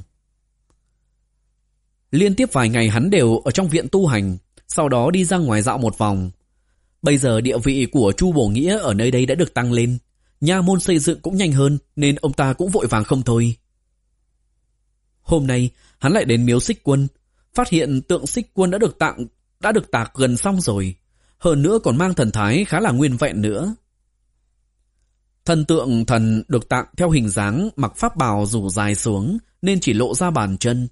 Liên tiếp vài ngày hắn đều ở trong viện tu hành, sau đó đi ra ngoài dạo một vòng. Bây giờ địa vị của Chu Bổ Nghĩa ở nơi đây đã được tăng lên, nha môn xây dựng cũng nhanh hơn nên ông ta cũng vội vàng không thôi. Hôm nay hắn lại đến miếu Xích Quân, phát hiện tượng Xích Quân đã được tặng đã được tạc gần xong rồi, hơn nữa còn mang thần thái khá là nguyên vẹn nữa. Thần tượng thần được tặng theo hình dáng mặc pháp bào rủ dài xuống nên chỉ lộ ra bàn chân.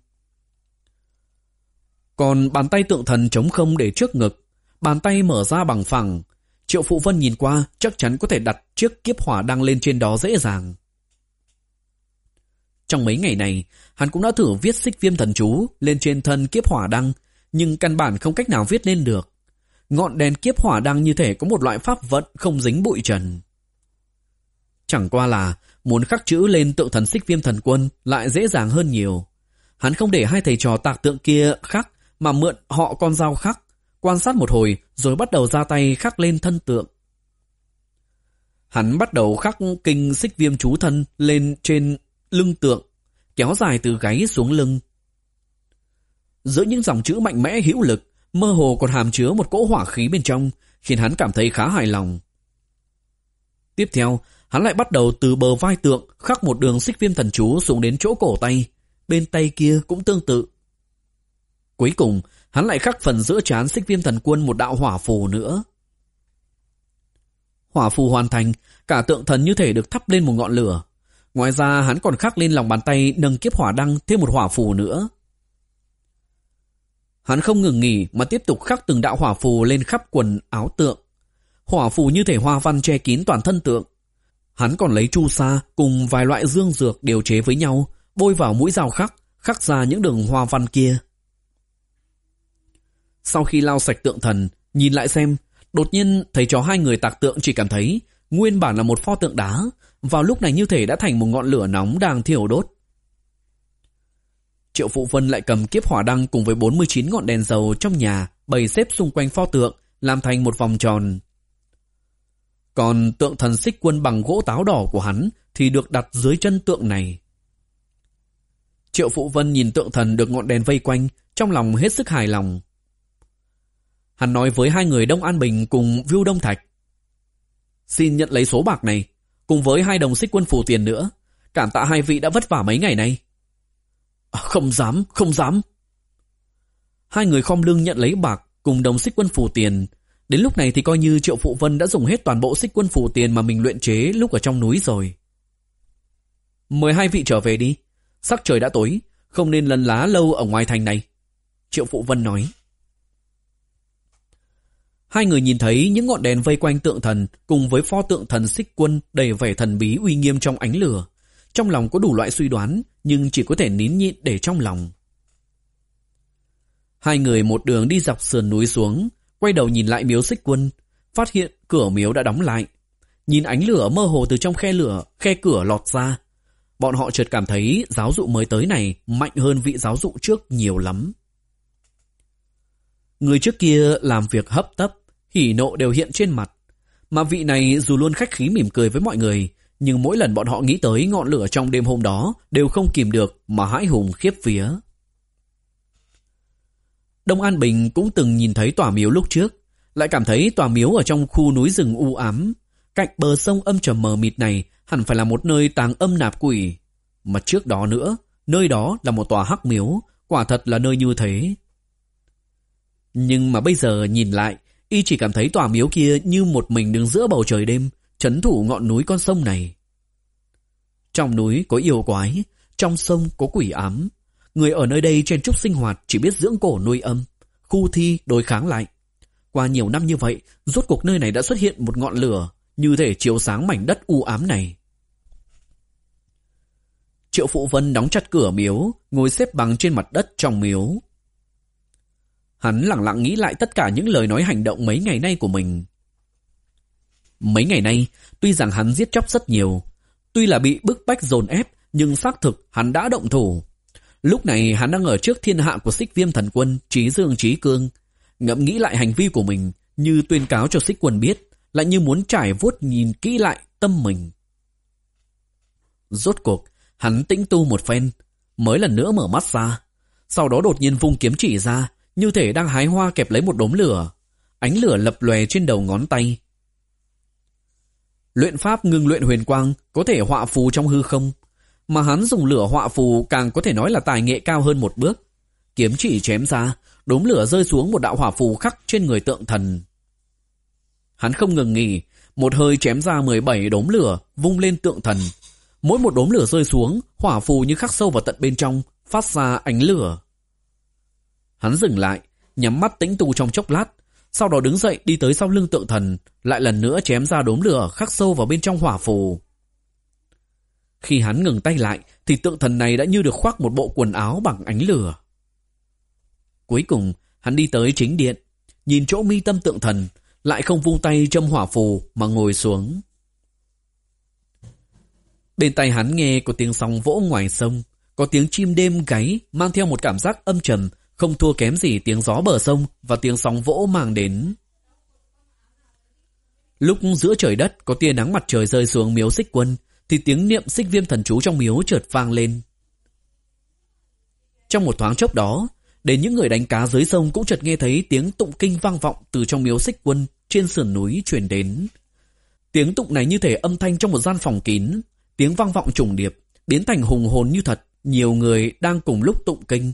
Còn bàn tay tượng thần trống không để trước ngực, bàn tay mở ra bằng phẳng, Triệu Phụ Vân nhìn qua chắc chắn có thể đặt chiếc kiếp hỏa đăng lên trên đó dễ dàng. Trong mấy ngày này, hắn cũng đã thử viết xích viêm thần chú lên trên thân kiếp hỏa đăng, nhưng căn bản không cách nào viết lên được. Ngọn đèn kiếp hỏa đăng như thể có một loại pháp vận không dính bụi trần. Chẳng qua là muốn khắc chữ lên tượng thần xích viêm thần quân lại dễ dàng hơn nhiều. Hắn không để hai thầy trò tạc tượng kia khắc, mà mượn họ con dao khắc, quan sát một hồi rồi bắt đầu ra tay khắc lên thân tượng. Hắn bắt đầu khắc kinh xích viêm chú thân lên trên lưng tượng, kéo dài từ gáy xuống lưng. Giữa những dòng chữ mạnh mẽ hữu lực, mơ hồ còn hàm chứa một cỗ hỏa khí bên trong, khiến hắn cảm thấy khá hài lòng. Tiếp theo, hắn lại bắt đầu từ bờ vai tượng khắc một đường xích viêm thần chú xuống đến chỗ cổ tay, bên tay kia cũng tương tự. Cuối cùng, hắn lại khắc phần giữa trán xích viêm thần quân một đạo hỏa phù nữa. Hỏa phù hoàn thành, cả tượng thần như thể được thắp lên một ngọn lửa. Ngoài ra hắn còn khắc lên lòng bàn tay nâng kiếp hỏa đăng thêm một hỏa phù nữa. Hắn không ngừng nghỉ mà tiếp tục khắc từng đạo hỏa phù lên khắp quần áo tượng. Hỏa phù như thể hoa văn che kín toàn thân tượng. Hắn còn lấy chu sa cùng vài loại dương dược điều chế với nhau, bôi vào mũi dao khắc, khắc ra những đường hoa văn kia. Sau khi lau sạch tượng thần, nhìn lại xem, đột nhiên thầy trò hai người tạc tượng chỉ cảm thấy nguyên bản là một pho tượng đá, vào lúc này như thể đã thành một ngọn lửa nóng đang thiêu đốt. Triệu Phụ Vân lại cầm kiếp hỏa đăng cùng với bốn mươi chín ngọn đèn dầu trong nhà bày xếp xung quanh pho tượng, làm thành một vòng tròn. Còn tượng thần xích quân bằng gỗ táo đỏ của hắn thì được đặt dưới chân tượng này. Triệu Phụ Vân nhìn tượng thần được ngọn đèn vây quanh, trong lòng hết sức hài lòng. Hắn nói với hai người Đông An Bình cùng Vưu Đông Thạch: "Xin nhận lấy số bạc này, cùng với hai đồng xích quân phù tiền nữa. Cảm tạ hai vị đã vất vả mấy ngày nay." À, không dám, không dám. Hai người khom lưng nhận lấy bạc cùng đồng xích quân phù tiền. Đến lúc này thì coi như Triệu Phụ Vân đã dùng hết toàn bộ xích quân phù tiền mà mình luyện chế lúc ở trong núi rồi. "Mời hai vị trở về đi. Sắc trời đã tối, không nên lấn lá lâu ở ngoài thành này," Triệu Phụ Vân nói. Hai người nhìn thấy những ngọn đèn vây quanh tượng thần cùng với pho tượng thần xích quân đầy vẻ thần bí uy nghiêm trong ánh lửa. Trong lòng có đủ loại suy đoán, nhưng chỉ có thể nín nhịn để trong lòng. Hai người một đường đi dọc sườn núi xuống, quay đầu nhìn lại miếu xích quân, phát hiện cửa miếu đã đóng lại. Nhìn ánh lửa mơ hồ từ trong khe lửa, khe cửa lọt ra, bọn họ chợt cảm thấy giáo dụ mới tới này mạnh hơn vị giáo dụ trước nhiều lắm. Người trước kia làm việc hấp tấp, hỉ nộ đều hiện trên mặt, mà vị này dù luôn khách khí mỉm cười với mọi người, nhưng mỗi lần bọn họ nghĩ tới ngọn lửa trong đêm hôm đó đều không kìm được mà hãi hùng khiếp vía. Đông An Bình cũng từng nhìn thấy tòa miếu lúc trước, lại cảm thấy tòa miếu ở trong khu núi rừng u ám, cạnh bờ sông âm trầm mờ mịt này hẳn phải là một nơi tàng âm nạp quỷ. Mà trước đó nữa, nơi đó là một tòa hắc miếu, quả thật là nơi như thế. Nhưng mà bây giờ nhìn lại, y chỉ cảm thấy tòa miếu kia như một mình đứng giữa bầu trời đêm, trấn thủ ngọn núi con sông này. Trong núi có yêu quái, trong sông có quỷ ám. Người ở nơi đây chen chúc sinh hoạt chỉ biết dưỡng cổ nuôi âm, khu thi đối kháng lại. Qua nhiều năm như vậy, rốt cuộc nơi này đã xuất hiện một ngọn lửa, như thể chiếu sáng mảnh đất u ám này. Triệu Phụ Vân đóng chặt cửa miếu, ngồi xếp bằng trên mặt đất trong miếu. Hắn lặng lặng nghĩ lại tất cả những lời nói hành động mấy ngày nay của mình. Mấy ngày nay, tuy rằng hắn giết chóc rất nhiều, tuy là bị bức bách dồn ép, nhưng xác thực hắn đã động thủ. Lúc này hắn đang ở trước thiên hạ của xích viêm thần quân Trí Dương Trí Cương, ngẫm nghĩ lại hành vi của mình, như tuyên cáo cho xích quân biết, lại như muốn trải vuốt nhìn kỹ lại tâm mình. Rốt cuộc, hắn tĩnh tu một phen, mới lần nữa mở mắt ra, sau đó đột nhiên vung kiếm chỉ ra, như thể đang hái hoa kẹp lấy một đốm lửa. Ánh lửa lập lòe trên đầu ngón tay. Luyện pháp ngưng luyện huyền quang có thể họa phù trong hư không, mà hắn dùng lửa họa phù càng có thể nói là tài nghệ cao hơn một bước. Kiếm chỉ chém ra, đốm lửa rơi xuống một đạo hỏa phù khắc trên người tượng thần. Hắn không ngừng nghỉ, một hơi chém ra mười bảy đốm lửa vung lên tượng thần. Mỗi một đốm lửa rơi xuống, hỏa phù như khắc sâu vào tận bên trong, phát ra ánh lửa. Hắn dừng lại, nhắm mắt tĩnh tu trong chốc lát, sau đó đứng dậy đi tới sau lưng tượng thần, lại lần nữa chém ra đốm lửa khắc sâu vào bên trong hỏa phù. Khi hắn ngừng tay lại, thì tượng thần này đã như được khoác một bộ quần áo bằng ánh lửa. Cuối cùng, hắn đi tới chính điện, nhìn chỗ mi tâm tượng thần, lại không vung tay châm hỏa phù mà ngồi xuống. Bên tai hắn nghe có tiếng sóng vỗ ngoài sông, có tiếng chim đêm gáy mang theo một cảm giác âm trầm, không thua kém gì tiếng gió bờ sông và tiếng sóng vỗ mang đến. Lúc giữa trời đất có tia nắng mặt trời rơi xuống miếu Xích Quân, thì tiếng niệm Xích Viêm thần chú trong miếu chợt vang lên. Trong một thoáng chốc đó, đến những người đánh cá dưới sông cũng chợt nghe thấy tiếng tụng kinh vang vọng từ trong miếu Xích Quân trên sườn núi truyền đến. Tiếng tụng này như thể âm thanh trong một gian phòng kín, tiếng vang vọng trùng điệp, biến thành hùng hồn như thật, nhiều người đang cùng lúc tụng kinh.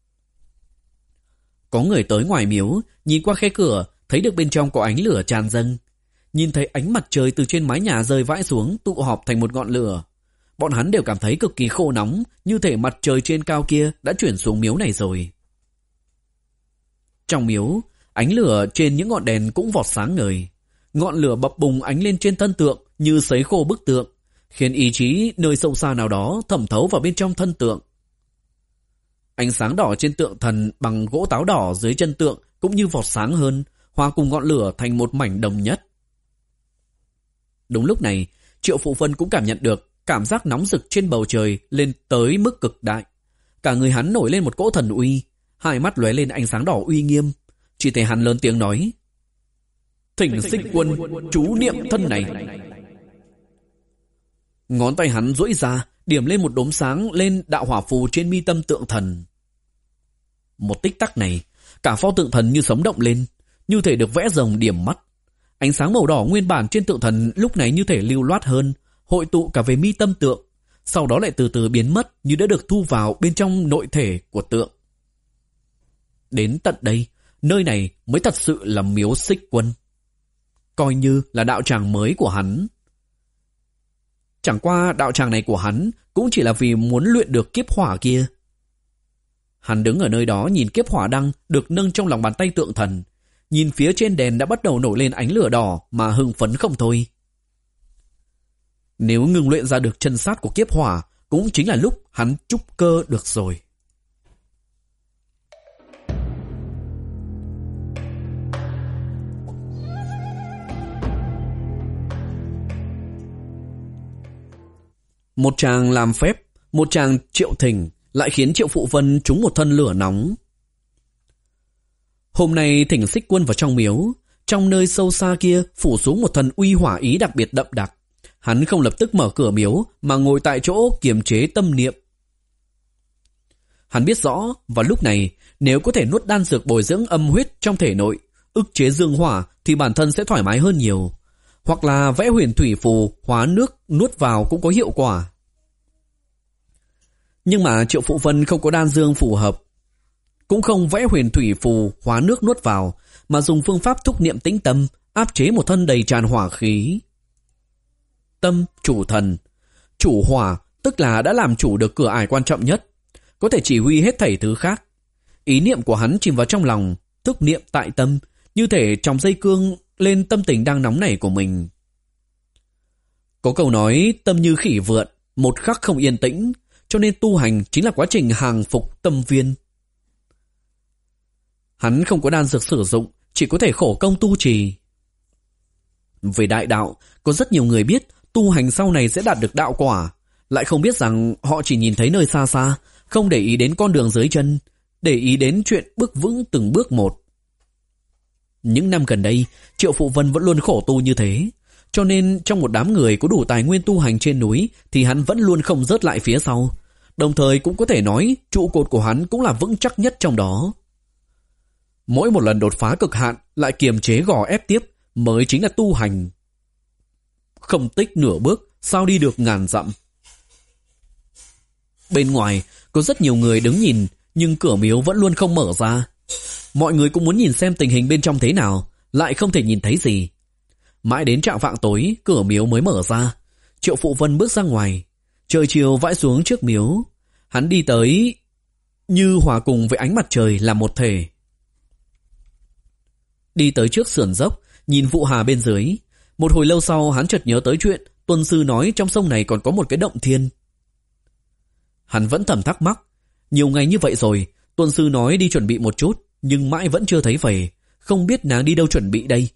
Có người tới ngoài miếu, nhìn qua khe cửa, thấy được bên trong có ánh lửa tràn dâng. Nhìn thấy ánh mặt trời từ trên mái nhà rơi vãi xuống, tụ họp thành một ngọn lửa. Bọn hắn đều cảm thấy cực kỳ khô nóng, như thể mặt trời trên cao kia đã chuyển xuống miếu này rồi. Trong miếu, ánh lửa trên những ngọn đèn cũng vọt sáng ngời. Ngọn lửa bập bùng ánh lên trên thân tượng như sấy khô bức tượng, khiến ý chí nơi sâu xa nào đó thẩm thấu vào bên trong thân tượng. Ánh sáng đỏ trên tượng thần bằng gỗ táo đỏ dưới chân tượng cũng như vọt sáng hơn, hòa cùng ngọn lửa thành một mảnh đồng nhất. Đúng lúc này, Triệu Phụ Vân cũng cảm nhận được cảm giác nóng rực trên bầu trời lên tới mức cực đại. Cả người hắn nổi lên một cỗ thần uy, hai mắt lóe lên ánh sáng đỏ uy nghiêm. Chỉ thấy hắn lớn tiếng nói: "Thỉnh Xích Quân chú niệm thân này." Ngón tay hắn duỗi ra, điểm lên một đốm sáng lên đạo hỏa phù trên mi tâm tượng thần. Một tích tắc này, cả pho tượng thần như sống động lên, như thể được vẽ rồng điểm mắt. Ánh sáng màu đỏ nguyên bản trên tượng thần lúc này như thể lưu loát hơn, hội tụ cả về mi tâm tượng, sau đó lại từ từ biến mất như đã được thu vào bên trong nội thể của tượng. Đến tận đây, nơi này mới thật sự là miếu Xích Quân, coi như là đạo tràng mới của hắn. Chẳng qua đạo tràng này của hắn cũng chỉ là vì muốn luyện được kiếp hỏa kia. Hắn đứng ở nơi đó nhìn kiếp hỏa đăng được nâng trong lòng bàn tay tượng thần, nhìn phía trên đèn đã bắt đầu nổi lên ánh lửa đỏ mà hưng phấn không thôi. Nếu ngừng luyện ra được chân sát của kiếp hỏa, cũng chính là lúc hắn trúc cơ được rồi. Một chàng làm phép, một chàng triệu thỉnh lại khiến Triệu Phụ Vân trúng một thân lửa nóng. Hôm nay thỉnh Xích Quân vào trong miếu, trong nơi sâu xa kia phủ xuống một thần uy hỏa ý đặc biệt đậm đặc. Hắn không lập tức mở cửa miếu mà ngồi tại chỗ kiềm chế tâm niệm. Hắn biết rõ vào lúc này nếu có thể nuốt đan dược bồi dưỡng âm huyết trong thể nội, ức chế dương hỏa thì bản thân sẽ thoải mái hơn nhiều. Hoặc là vẽ huyền thủy phù hóa nước nuốt vào cũng có hiệu quả. Nhưng mà Triệu Phụ Vân không có đan dương phù hợp, cũng không vẽ huyền thủy phù hóa nước nuốt vào, mà dùng phương pháp thúc niệm tĩnh tâm áp chế một thân đầy tràn hỏa khí. Tâm chủ thần, chủ hỏa tức là đã làm chủ được cửa ải quan trọng nhất, có thể chỉ huy hết thảy thứ khác. Ý niệm của hắn chìm vào trong lòng, thức niệm tại tâm, như thể trong dây cương lên tâm tình đang nóng nảy của mình. Có câu nói tâm như khỉ vượn, một khắc không yên tĩnh, cho nên tu hành chính là quá trình hàng phục tâm viên. Hắn không có đan dược sử dụng, chỉ có thể khổ công tu trì. Về đại đạo, có rất nhiều người biết tu hành sau này sẽ đạt được đạo quả, lại không biết rằng họ chỉ nhìn thấy nơi xa xa, không để ý đến con đường dưới chân, để ý đến chuyện bước vững từng bước một. Những năm gần đây, Triệu Phụ Vân vẫn luôn khổ tu như thế, cho nên trong một đám người có đủ tài nguyên tu hành trên núi thì hắn vẫn luôn không rớt lại phía sau. Đồng thời cũng có thể nói trụ cột của hắn cũng là vững chắc nhất trong đó. Mỗi một lần đột phá cực hạn lại kiềm chế gò ép tiếp mới chính là tu hành. Không tích nửa bước sao đi được ngàn dặm. Bên ngoài có rất nhiều người đứng nhìn, nhưng cửa miếu vẫn luôn không mở ra. Mọi người cũng muốn nhìn xem tình hình bên trong thế nào, lại không thể nhìn thấy gì. Mãi đến chạng vạng tối, cửa miếu mới mở ra. Triệu Phụ Vân bước ra ngoài. Trời chiều vãi xuống trước miếu. Hắn đi tới như hòa cùng với ánh mặt trời là một thể. Đi tới trước sườn dốc, nhìn vụ hà bên dưới. Một hồi lâu sau hắn chợt nhớ tới chuyện tuân sư nói trong sông này còn có một cái động thiên. Hắn vẫn thầm thắc mắc, nhiều ngày như vậy rồi, tuân sư nói đi chuẩn bị một chút, nhưng mãi vẫn chưa thấy về, không biết nàng đi đâu chuẩn bị đây.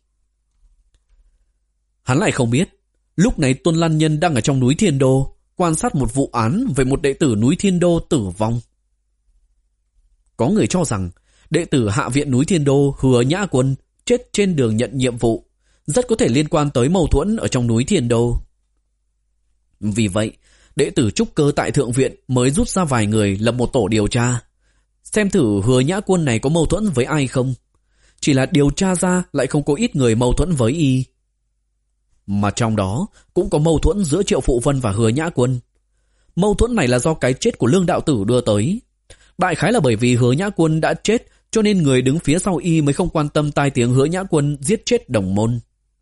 Hắn lại không biết, lúc này Tuân Lan Nhân đang ở trong núi Thiên Đô, quan sát một vụ án về một đệ tử núi Thiên Đô tử vong. Có người cho rằng đệ tử hạ viện núi Thiên Đô Hứa Nhã Quân chết trên đường nhận nhiệm vụ, rất có thể liên quan tới mâu thuẫn ở trong núi Thiên Đô. Vì vậy, đệ tử trúc cơ tại thượng viện mới rút ra vài người lập một tổ điều tra, xem thử Hứa Nhã Quân này có mâu thuẫn với ai không. Chỉ là điều tra ra lại không có ít người mâu thuẫn với y. Mà trong đó cũng có mâu thuẫn giữa Triệu Phụ Vân và Hứa Nhã Quân. Mâu thuẫn này là do cái chết của Lương đạo tử đưa tới. Đại khái là bởi vì Hứa Nhã Quân đã chết, cho nên người đứng phía sau y mới không quan tâm tai tiếng Hứa Nhã Quân giết chết đồng môn.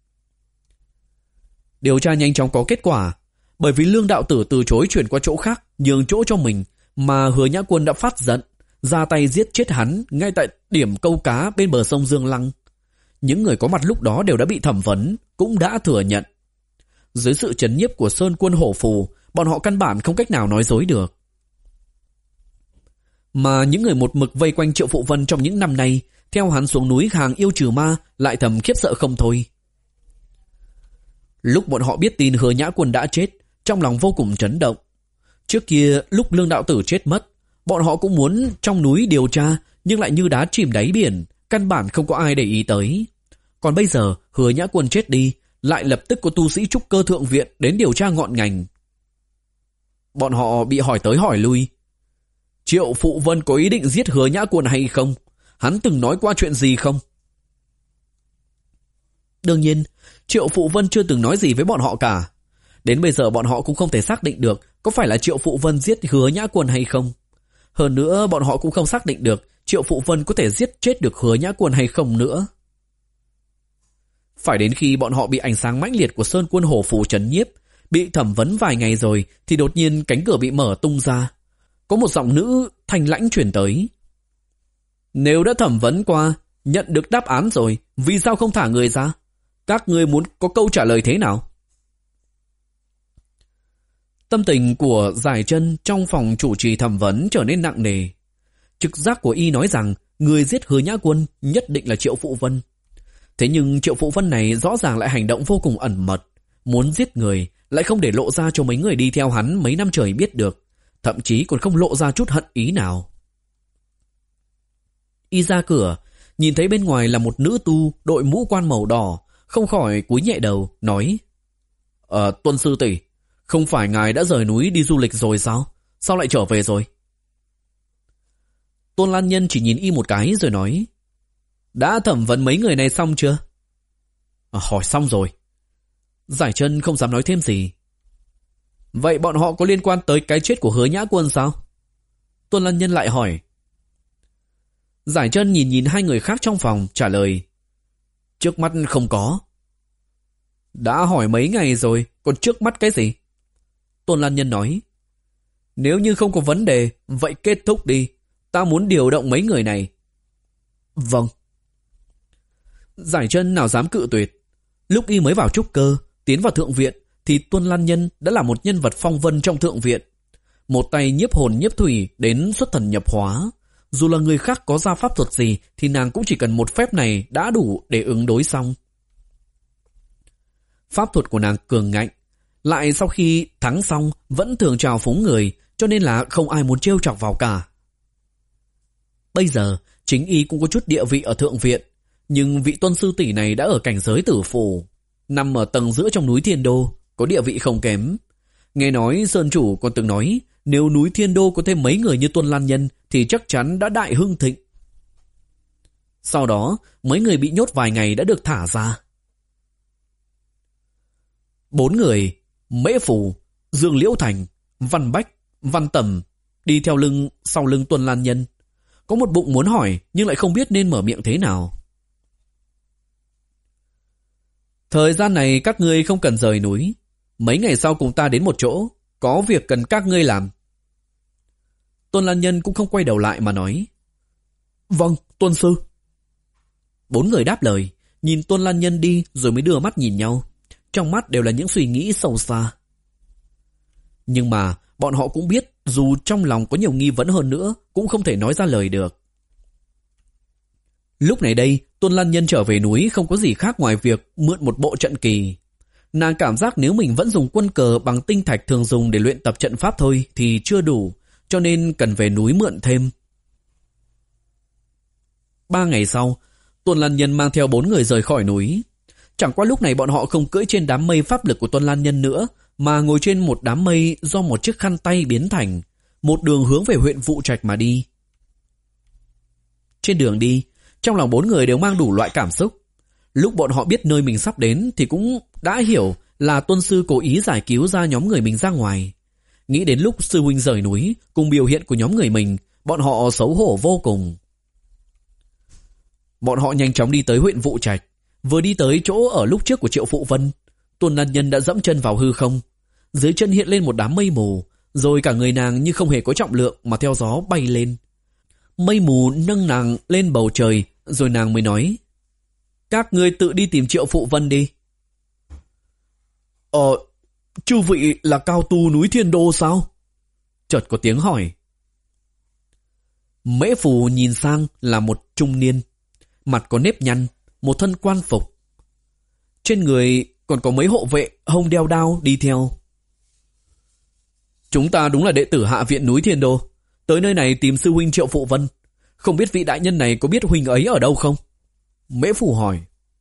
Điều tra nhanh chóng có kết quả, bởi vì Lương đạo tử từ chối chuyển qua chỗ khác, nhường chỗ cho mình, mà Hứa Nhã Quân đã phát giận, ra tay giết chết hắn ngay tại điểm câu cá bên bờ sông Dương Lăng. Những người có mặt lúc đó đều đã bị thẩm vấn, cũng đã thừa nhận. Dưới sự trấn nhiếp của Sơn Quân Hổ Phù, bọn họ căn bản không cách nào nói dối được. Mà những người một mực vây quanh Triệu Phụ Vân trong những năm nay, theo hắn xuống núi hàng yêu trừ ma, lại thầm khiếp sợ không thôi. Lúc bọn họ biết tin Hứa Nhã Quân đã chết, trong lòng vô cùng chấn động. Trước kia lúc Lương đạo tử chết mất, bọn họ cũng muốn trong núi điều tra, nhưng lại như đá chìm đáy biển, căn bản không có ai để ý tới. Còn bây giờ Hứa Nhã Quân chết đi, lại lập tức có tu sĩ trúc cơ thượng viện đến điều tra ngọn ngành. Bọn họ bị hỏi tới hỏi lui. Triệu Phụ Vân có ý định giết Hứa Nhã Quân hay không? Hắn từng nói qua chuyện gì không? Đương nhiên, Triệu Phụ Vân chưa từng nói gì với bọn họ cả. Đến bây giờ bọn họ cũng không thể xác định được có phải là Triệu Phụ Vân giết Hứa Nhã Quân hay không. Hơn nữa bọn họ cũng không xác định được Triệu Phụ Vân có thể giết chết được Hứa Nhã Quân hay không nữa. Phải đến khi bọn họ bị ánh sáng mãnh liệt của Sơn Quân Hổ Phù trấn nhiếp, bị thẩm vấn vài ngày rồi, thì đột nhiên cánh cửa bị mở tung ra. Có một giọng nữ thanh lãnh truyền tới. Nếu đã thẩm vấn qua, nhận được đáp án rồi, vì sao không thả người ra? Các ngươi muốn có câu trả lời thế nào? Tâm tình của Giải Chân trong phòng chủ trì thẩm vấn trở nên nặng nề. Trực giác của y nói rằng người giết Hứa Nhã Quân nhất định là Triệu Phụ Vân. Thế nhưng Triệu Phụ Vân này rõ ràng lại hành động vô cùng ẩn mật, muốn giết người lại không để lộ ra cho mấy người đi theo hắn mấy năm trời biết được, thậm chí còn không lộ ra chút hận ý nào. Y ra cửa, nhìn thấy bên ngoài là một nữ tu đội mũ quan màu đỏ, không khỏi cúi nhẹ đầu, nói: Ờ, Tuân sư tỷ, không phải ngài đã rời núi đi du lịch rồi sao? Sao lại trở về rồi? Tôn Lan Nhân chỉ nhìn y một cái rồi nói: Đã thẩm vấn mấy người này xong chưa? À, hỏi xong rồi. Giải Chân không dám nói thêm gì. Vậy bọn họ có liên quan tới cái chết của Hứa Nhã Quân sao? Tôn Lan Nhân lại hỏi. Giải Chân nhìn nhìn hai người khác trong phòng, trả lời: Trước mắt không có. Đã hỏi mấy ngày rồi, còn trước mắt cái gì? Tôn Lan Nhân nói: Nếu như không có vấn đề, vậy kết thúc đi. Ta muốn điều động mấy người này. Vâng. Giải Chân nào dám cự tuyệt. Lúc y mới vào trúc cơ, tiến vào thượng viện, thì Tuân Lan Nhân đã là một nhân vật phong vân trong thượng viện. Một tay nhiếp hồn nhiếp thủy đến xuất thần nhập hóa. Dù là người khác có ra pháp thuật gì, thì nàng cũng chỉ cần một phép này đã đủ để ứng đối xong. Pháp thuật của nàng cường ngạnh, lại sau khi thắng xong vẫn thường trào phúng người, cho nên là không ai muốn trêu chọc vào cả. Bây giờ chính y cũng có chút địa vị ở thượng viện, nhưng vị Tuân sư tỷ này đã ở cảnh giới tử phủ, nằm ở tầng giữa trong núi Thiên Đô, có địa vị không kém. Nghe nói Sơn chủ còn từng nói, nếu núi Thiên Đô có thêm mấy người như Tuân Lan Nhân thì chắc chắn đã đại hưng thịnh. Sau đó mấy người bị nhốt vài ngày đã được thả ra. Bốn người, Mễ Phù, Dương Liễu Thành, Văn Bách, Văn Tầm, đi theo lưng sau lưng Tuân Lan Nhân. Có một bụng muốn hỏi, nhưng lại không biết nên mở miệng thế nào. Thời gian này các ngươi không cần rời núi. Mấy ngày sau cùng ta đến một chỗ, có việc cần các ngươi làm. Tuân Lan Nhân cũng không quay đầu lại mà nói: Vâng, Tuân sư. Bốn người đáp lời, nhìn Tôn Lan Nhân đi rồi mới đưa mắt nhìn nhau. Trong mắt đều là những suy nghĩ sâu xa. Nhưng mà bọn họ cũng biết dù trong lòng có nhiều nghi vấn hơn nữa cũng không thể nói ra lời được. Lúc này đây, Tôn Lan Nhân trở về núi không có gì khác ngoài việc mượn một bộ trận kỳ. Nàng cảm giác nếu mình vẫn dùng quân cờ bằng tinh thạch thường dùng để luyện tập trận pháp thôi thì chưa đủ, cho nên cần về núi mượn thêm. Ba ngày sau, Tôn Lan Nhân mang theo bốn người rời khỏi núi. Chẳng qua lúc này bọn họ không cưỡi trên đám mây pháp lực của Tôn Lan Nhân nữa, mà ngồi trên một đám mây do một chiếc khăn tay biến thành, một đường hướng về huyện Vụ Trạch mà đi. Trên đường đi, trong lòng bốn người đều mang đủ loại cảm xúc. Lúc bọn họ biết nơi mình sắp đến thì cũng đã hiểu là tôn sư cố ý giải cứu ra nhóm người mình ra ngoài. Nghĩ đến lúc sư huynh rời núi cùng biểu hiện của nhóm người mình, bọn họ xấu hổ vô cùng. Bọn họ nhanh chóng đi tới huyện Vụ Trạch. Vừa đi tới chỗ ở lúc trước của Triệu Phụ Vân, Tôn Lan Nhân đã dẫm chân vào hư không. Dưới chân hiện lên một đám mây mù, rồi cả người nàng như không hề có trọng lượng mà theo gió bay lên. Mây mù nâng nàng lên bầu trời, rồi nàng mới nói: các ngươi tự đi tìm Triệu Phụ Vân đi. Ờ, chư vị là cao tu núi Thiên Đô sao? Chợt có tiếng hỏi. Mễ Phù nhìn sang là một trung niên, mặt có nếp nhăn, một thân quan phục. Trên người còn có mấy hộ vệ hông đeo đao đi theo. Chúng ta đúng là đệ tử hạ viện núi Thiên Đô, tới nơi này tìm sư huynh Triệu Phụ Vân. Không biết vị đại nhân này có biết huynh ấy ở đâu không? Mễ Phù hỏi.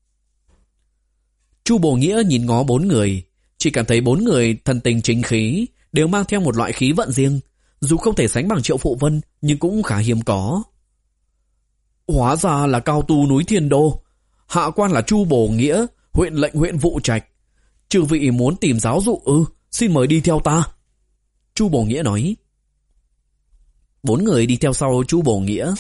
Chu Bổ Nghĩa nhìn ngó bốn người, chỉ cảm thấy bốn người thần tình chính khí, đều mang theo một loại khí vận riêng, dù không thể sánh bằng Triệu Phụ Vân nhưng cũng khá hiếm có. Hóa ra là cao tu núi Thiên Đô, hạ quan là Chu Bổ Nghĩa, huyện lệnh huyện Vụ Trạch. Chư vị muốn tìm giáo dụ ư? Xin mời đi theo ta. Chu Bổ Nghĩa nói. Bốn người đi theo sau Chu Bổ Nghĩa.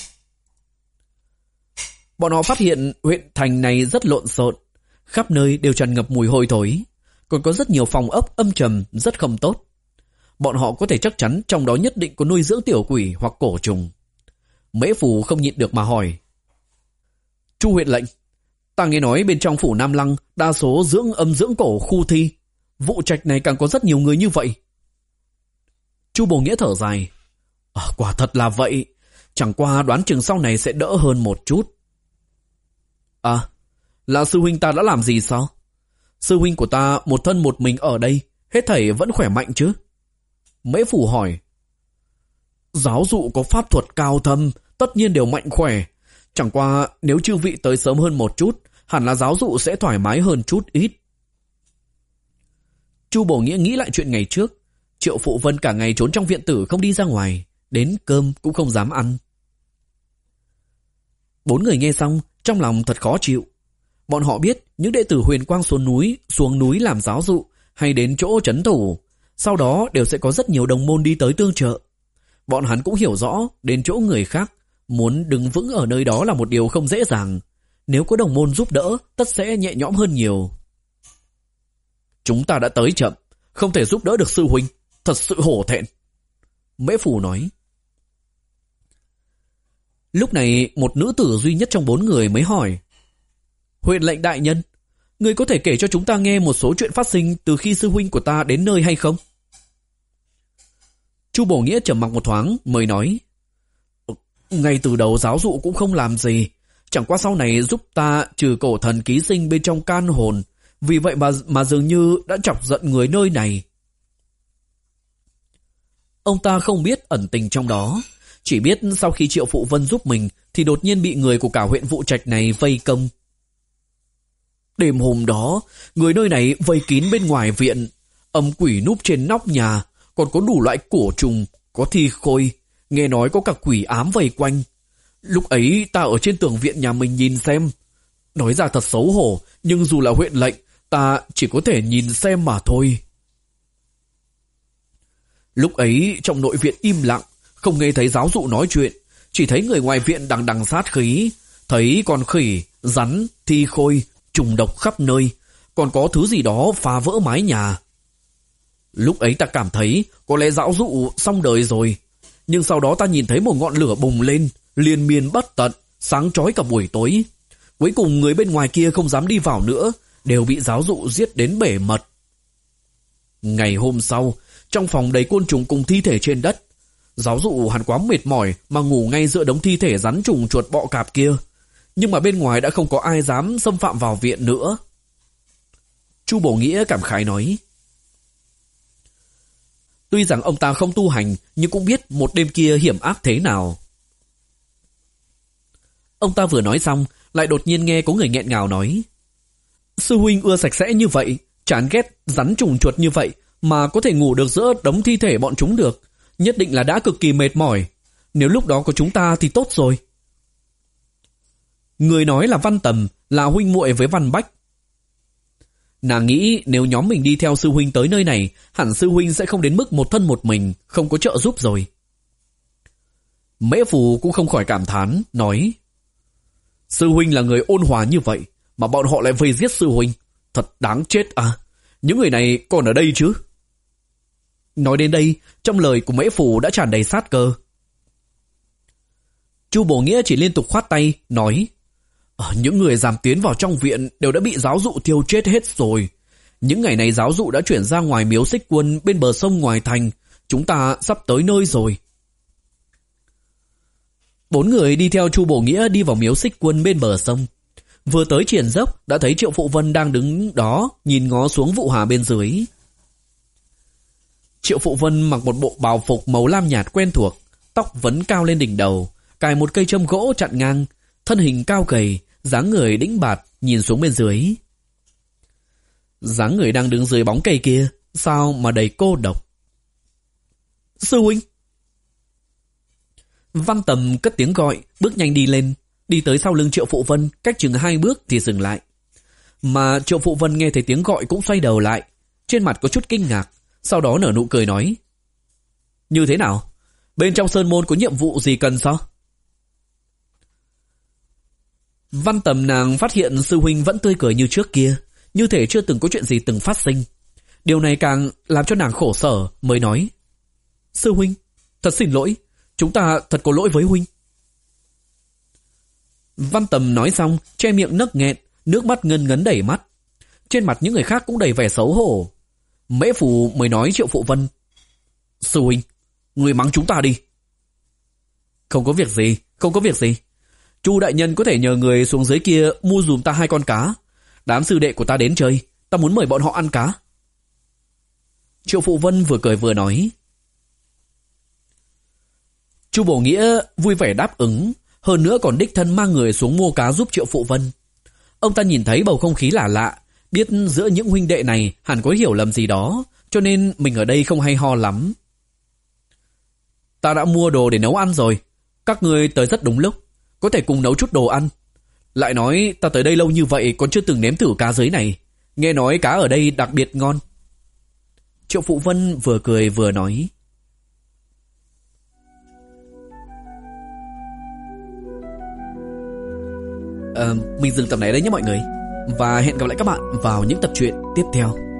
Bọn họ phát hiện huyện thành này rất lộn xộn, khắp nơi đều tràn ngập mùi hôi thối, còn có rất nhiều phòng ốc âm trầm rất không tốt. Bọn họ có thể chắc chắn trong đó nhất định có nuôi dưỡng tiểu quỷ hoặc cổ trùng. Mễ Phù không nhịn được mà hỏi. Chu huyện lệnh, ta nghe nói bên trong phủ Nam Lăng đa số dưỡng âm dưỡng cổ khu thi, Vụ Trạch này càng có rất nhiều người như vậy. Chu Bổ Nghĩa thở dài. À, quả thật là vậy, chẳng qua đoán chừng sau này sẽ đỡ hơn một chút. À, là sư huynh ta đã làm gì sao? Sư huynh của ta một thân một mình ở đây, hết thảy vẫn khỏe mạnh chứ? Mễ Phù hỏi. Giáo dụ có pháp thuật cao thâm, tất nhiên đều mạnh khỏe. Chẳng qua nếu chư vị tới sớm hơn một chút, hẳn là giáo dụ sẽ thoải mái hơn chút ít. Chu Bổ Nghĩa nghĩ lại chuyện ngày trước. Triệu Phụ Vân cả ngày trốn trong viện tử không đi ra ngoài, đến cơm cũng không dám ăn. Bốn người nghe xong, trong lòng thật khó chịu. Bọn họ biết những đệ tử huyền quang xuống núi, xuống núi làm giáo dụ hay đến chỗ trấn thủ, sau đó đều sẽ có rất nhiều đồng môn đi tới tương trợ. Bọn hắn cũng hiểu rõ đến chỗ người khác, muốn đứng vững ở nơi đó là một điều không dễ dàng. Nếu có đồng môn giúp đỡ, tất sẽ nhẹ nhõm hơn nhiều. Chúng ta đã tới chậm, không thể giúp đỡ được sư huynh, thật sự hổ thẹn. Mễ Phù nói. Lúc này một nữ tử duy nhất trong bốn người mới hỏi. Huyện lệnh đại nhân, người có thể kể cho chúng ta nghe một số chuyện phát sinh từ khi sư huynh của ta đến nơi hay không? Chu Bổ Nghĩa trầm mặc một thoáng mới nói. Ngay từ đầu giáo dụ cũng không làm gì, chẳng qua sau này giúp ta trừ cổ thần ký sinh bên trong can hồn, vì vậy mà, mà dường như đã chọc giận người nơi này. Ông ta không biết ẩn tình trong đó, chỉ biết sau khi Triệu Phụ Vân giúp mình thì đột nhiên bị người của cả huyện Vụ Trạch này vây công. Đêm hôm đó, người nơi này vây kín bên ngoài viện, âm quỷ núp trên nóc nhà, còn có đủ loại cổ trùng, có thi khôi, nghe nói có cả quỷ ám vây quanh. Lúc ấy ta ở trên tường viện nhà mình nhìn xem. Nói ra thật xấu hổ, nhưng dù là huyện lệnh, ta chỉ có thể nhìn xem mà thôi. Lúc ấy trong nội viện im lặng, không nghe thấy giáo dụ nói chuyện, chỉ thấy người ngoài viện đằng đằng sát khí, thấy con khỉ, rắn, thi khôi, trùng độc khắp nơi, còn có thứ gì đó phá vỡ mái nhà. Lúc ấy ta cảm thấy có lẽ giáo dụ xong đời rồi, nhưng sau đó ta nhìn thấy một ngọn lửa bùng lên, liên miên bất tận, sáng chói cả buổi tối. Cuối cùng người bên ngoài kia không dám đi vào nữa, đều bị giáo dụ giết đến bể mật. Ngày hôm sau, trong phòng đầy côn trùng cùng thi thể trên đất. Giáo dụ hắn quá mệt mỏi mà ngủ ngay giữa đống thi thể rắn trùng chuột bọ cạp kia. Nhưng mà bên ngoài đã không có ai dám xâm phạm vào viện nữa. Chu Bổ Nghĩa cảm khái nói. Tuy rằng ông ta không tu hành, nhưng cũng biết một đêm kia hiểm ác thế nào. Ông ta vừa nói xong, lại đột nhiên nghe có người nghẹn ngào nói. Sư huynh ưa sạch sẽ như vậy, chán ghét rắn trùng chuột như vậy, mà có thể ngủ được giữa đống thi thể bọn chúng được, nhất định là đã cực kỳ mệt mỏi. Nếu lúc đó có chúng ta thì tốt rồi. Người nói là Văn Tầm, là huynh muội với Văn Bách. Nàng nghĩ nếu nhóm mình đi theo sư huynh tới nơi này, hẳn sư huynh sẽ không đến mức một thân một mình, không có trợ giúp rồi. Mễ Phù cũng không khỏi cảm thán, nói. Sư huynh là người ôn hòa như vậy, mà bọn họ lại vây giết sư huynh. Thật đáng chết à, những người này còn ở đây chứ. Nói đến đây, trong lời của Mễ Phù đã tràn đầy sát cơ. Chu Bổ Nghĩa chỉ liên tục khoát tay, nói. Những người dám tiến vào trong viện đều đã bị giáo dụ thiêu chết hết rồi. Những ngày này giáo dụ đã chuyển ra ngoài miếu Xích Quân bên bờ sông ngoài thành. Chúng ta sắp tới nơi rồi. Bốn người đi theo Chu Bổ Nghĩa đi vào miếu Xích Quân bên bờ sông. Vừa tới triển dốc đã thấy Triệu Phụ Vân đang đứng đó nhìn ngó xuống Vụ Hà bên dưới. Triệu Phụ Vân mặc một bộ bào phục màu lam nhạt quen thuộc, tóc vấn cao lên đỉnh đầu, cài một cây châm gỗ chặn ngang, thân hình cao gầy, dáng người đĩnh bạt nhìn xuống bên dưới. Dáng người đang đứng dưới bóng cây kia, sao mà đầy cô độc. Sư huynh! Văn Tầm cất tiếng gọi, bước nhanh đi lên, đi tới sau lưng Triệu Phụ Vân, cách chừng hai bước thì dừng lại. Mà Triệu Phụ Vân nghe thấy tiếng gọi cũng xoay đầu lại, trên mặt có chút kinh ngạc, sau đó nở nụ cười nói. Như thế nào? Bên trong sơn môn có nhiệm vụ gì cần sao? Văn Tầm nàng phát hiện sư huynh vẫn tươi cười như trước kia, như thể chưa từng có chuyện gì từng phát sinh. Điều này càng làm cho nàng khổ sở, mới nói. Sư huynh, thật xin lỗi, chúng ta thật có lỗi với huynh. Văn Tầm nói xong, che miệng nấc nghẹn, nước mắt ngân ngấn đầy mắt. Trên mặt những người khác cũng đầy vẻ xấu hổ. Mễ Phù mới nói Triệu Phụ Vân. Sư huynh, người mắng chúng ta đi. Không có việc gì, không có việc gì. Chu đại nhân có thể nhờ người xuống dưới kia mua dùm ta hai con cá. Đám sư đệ của ta đến chơi, ta muốn mời bọn họ ăn cá. Triệu Phụ Vân vừa cười vừa nói. Chu Bổ Nghĩa vui vẻ đáp ứng, hơn nữa còn đích thân mang người xuống mua cá giúp Triệu Phụ Vân. Ông ta nhìn thấy bầu không khí lạ lạ, biết giữa những huynh đệ này hẳn có hiểu lầm gì đó, cho nên mình ở đây không hay ho lắm. Ta đã mua đồ để nấu ăn rồi, các người tới rất đúng lúc, có thể cùng nấu chút đồ ăn. Lại nói ta tới đây lâu như vậy còn chưa từng nếm thử cá dưới này, nghe nói cá ở đây đặc biệt ngon. Triệu Phụ Vân vừa cười vừa nói. À, mình dừng tập này đây nhé mọi người, và hẹn gặp lại các bạn vào những tập truyện tiếp theo.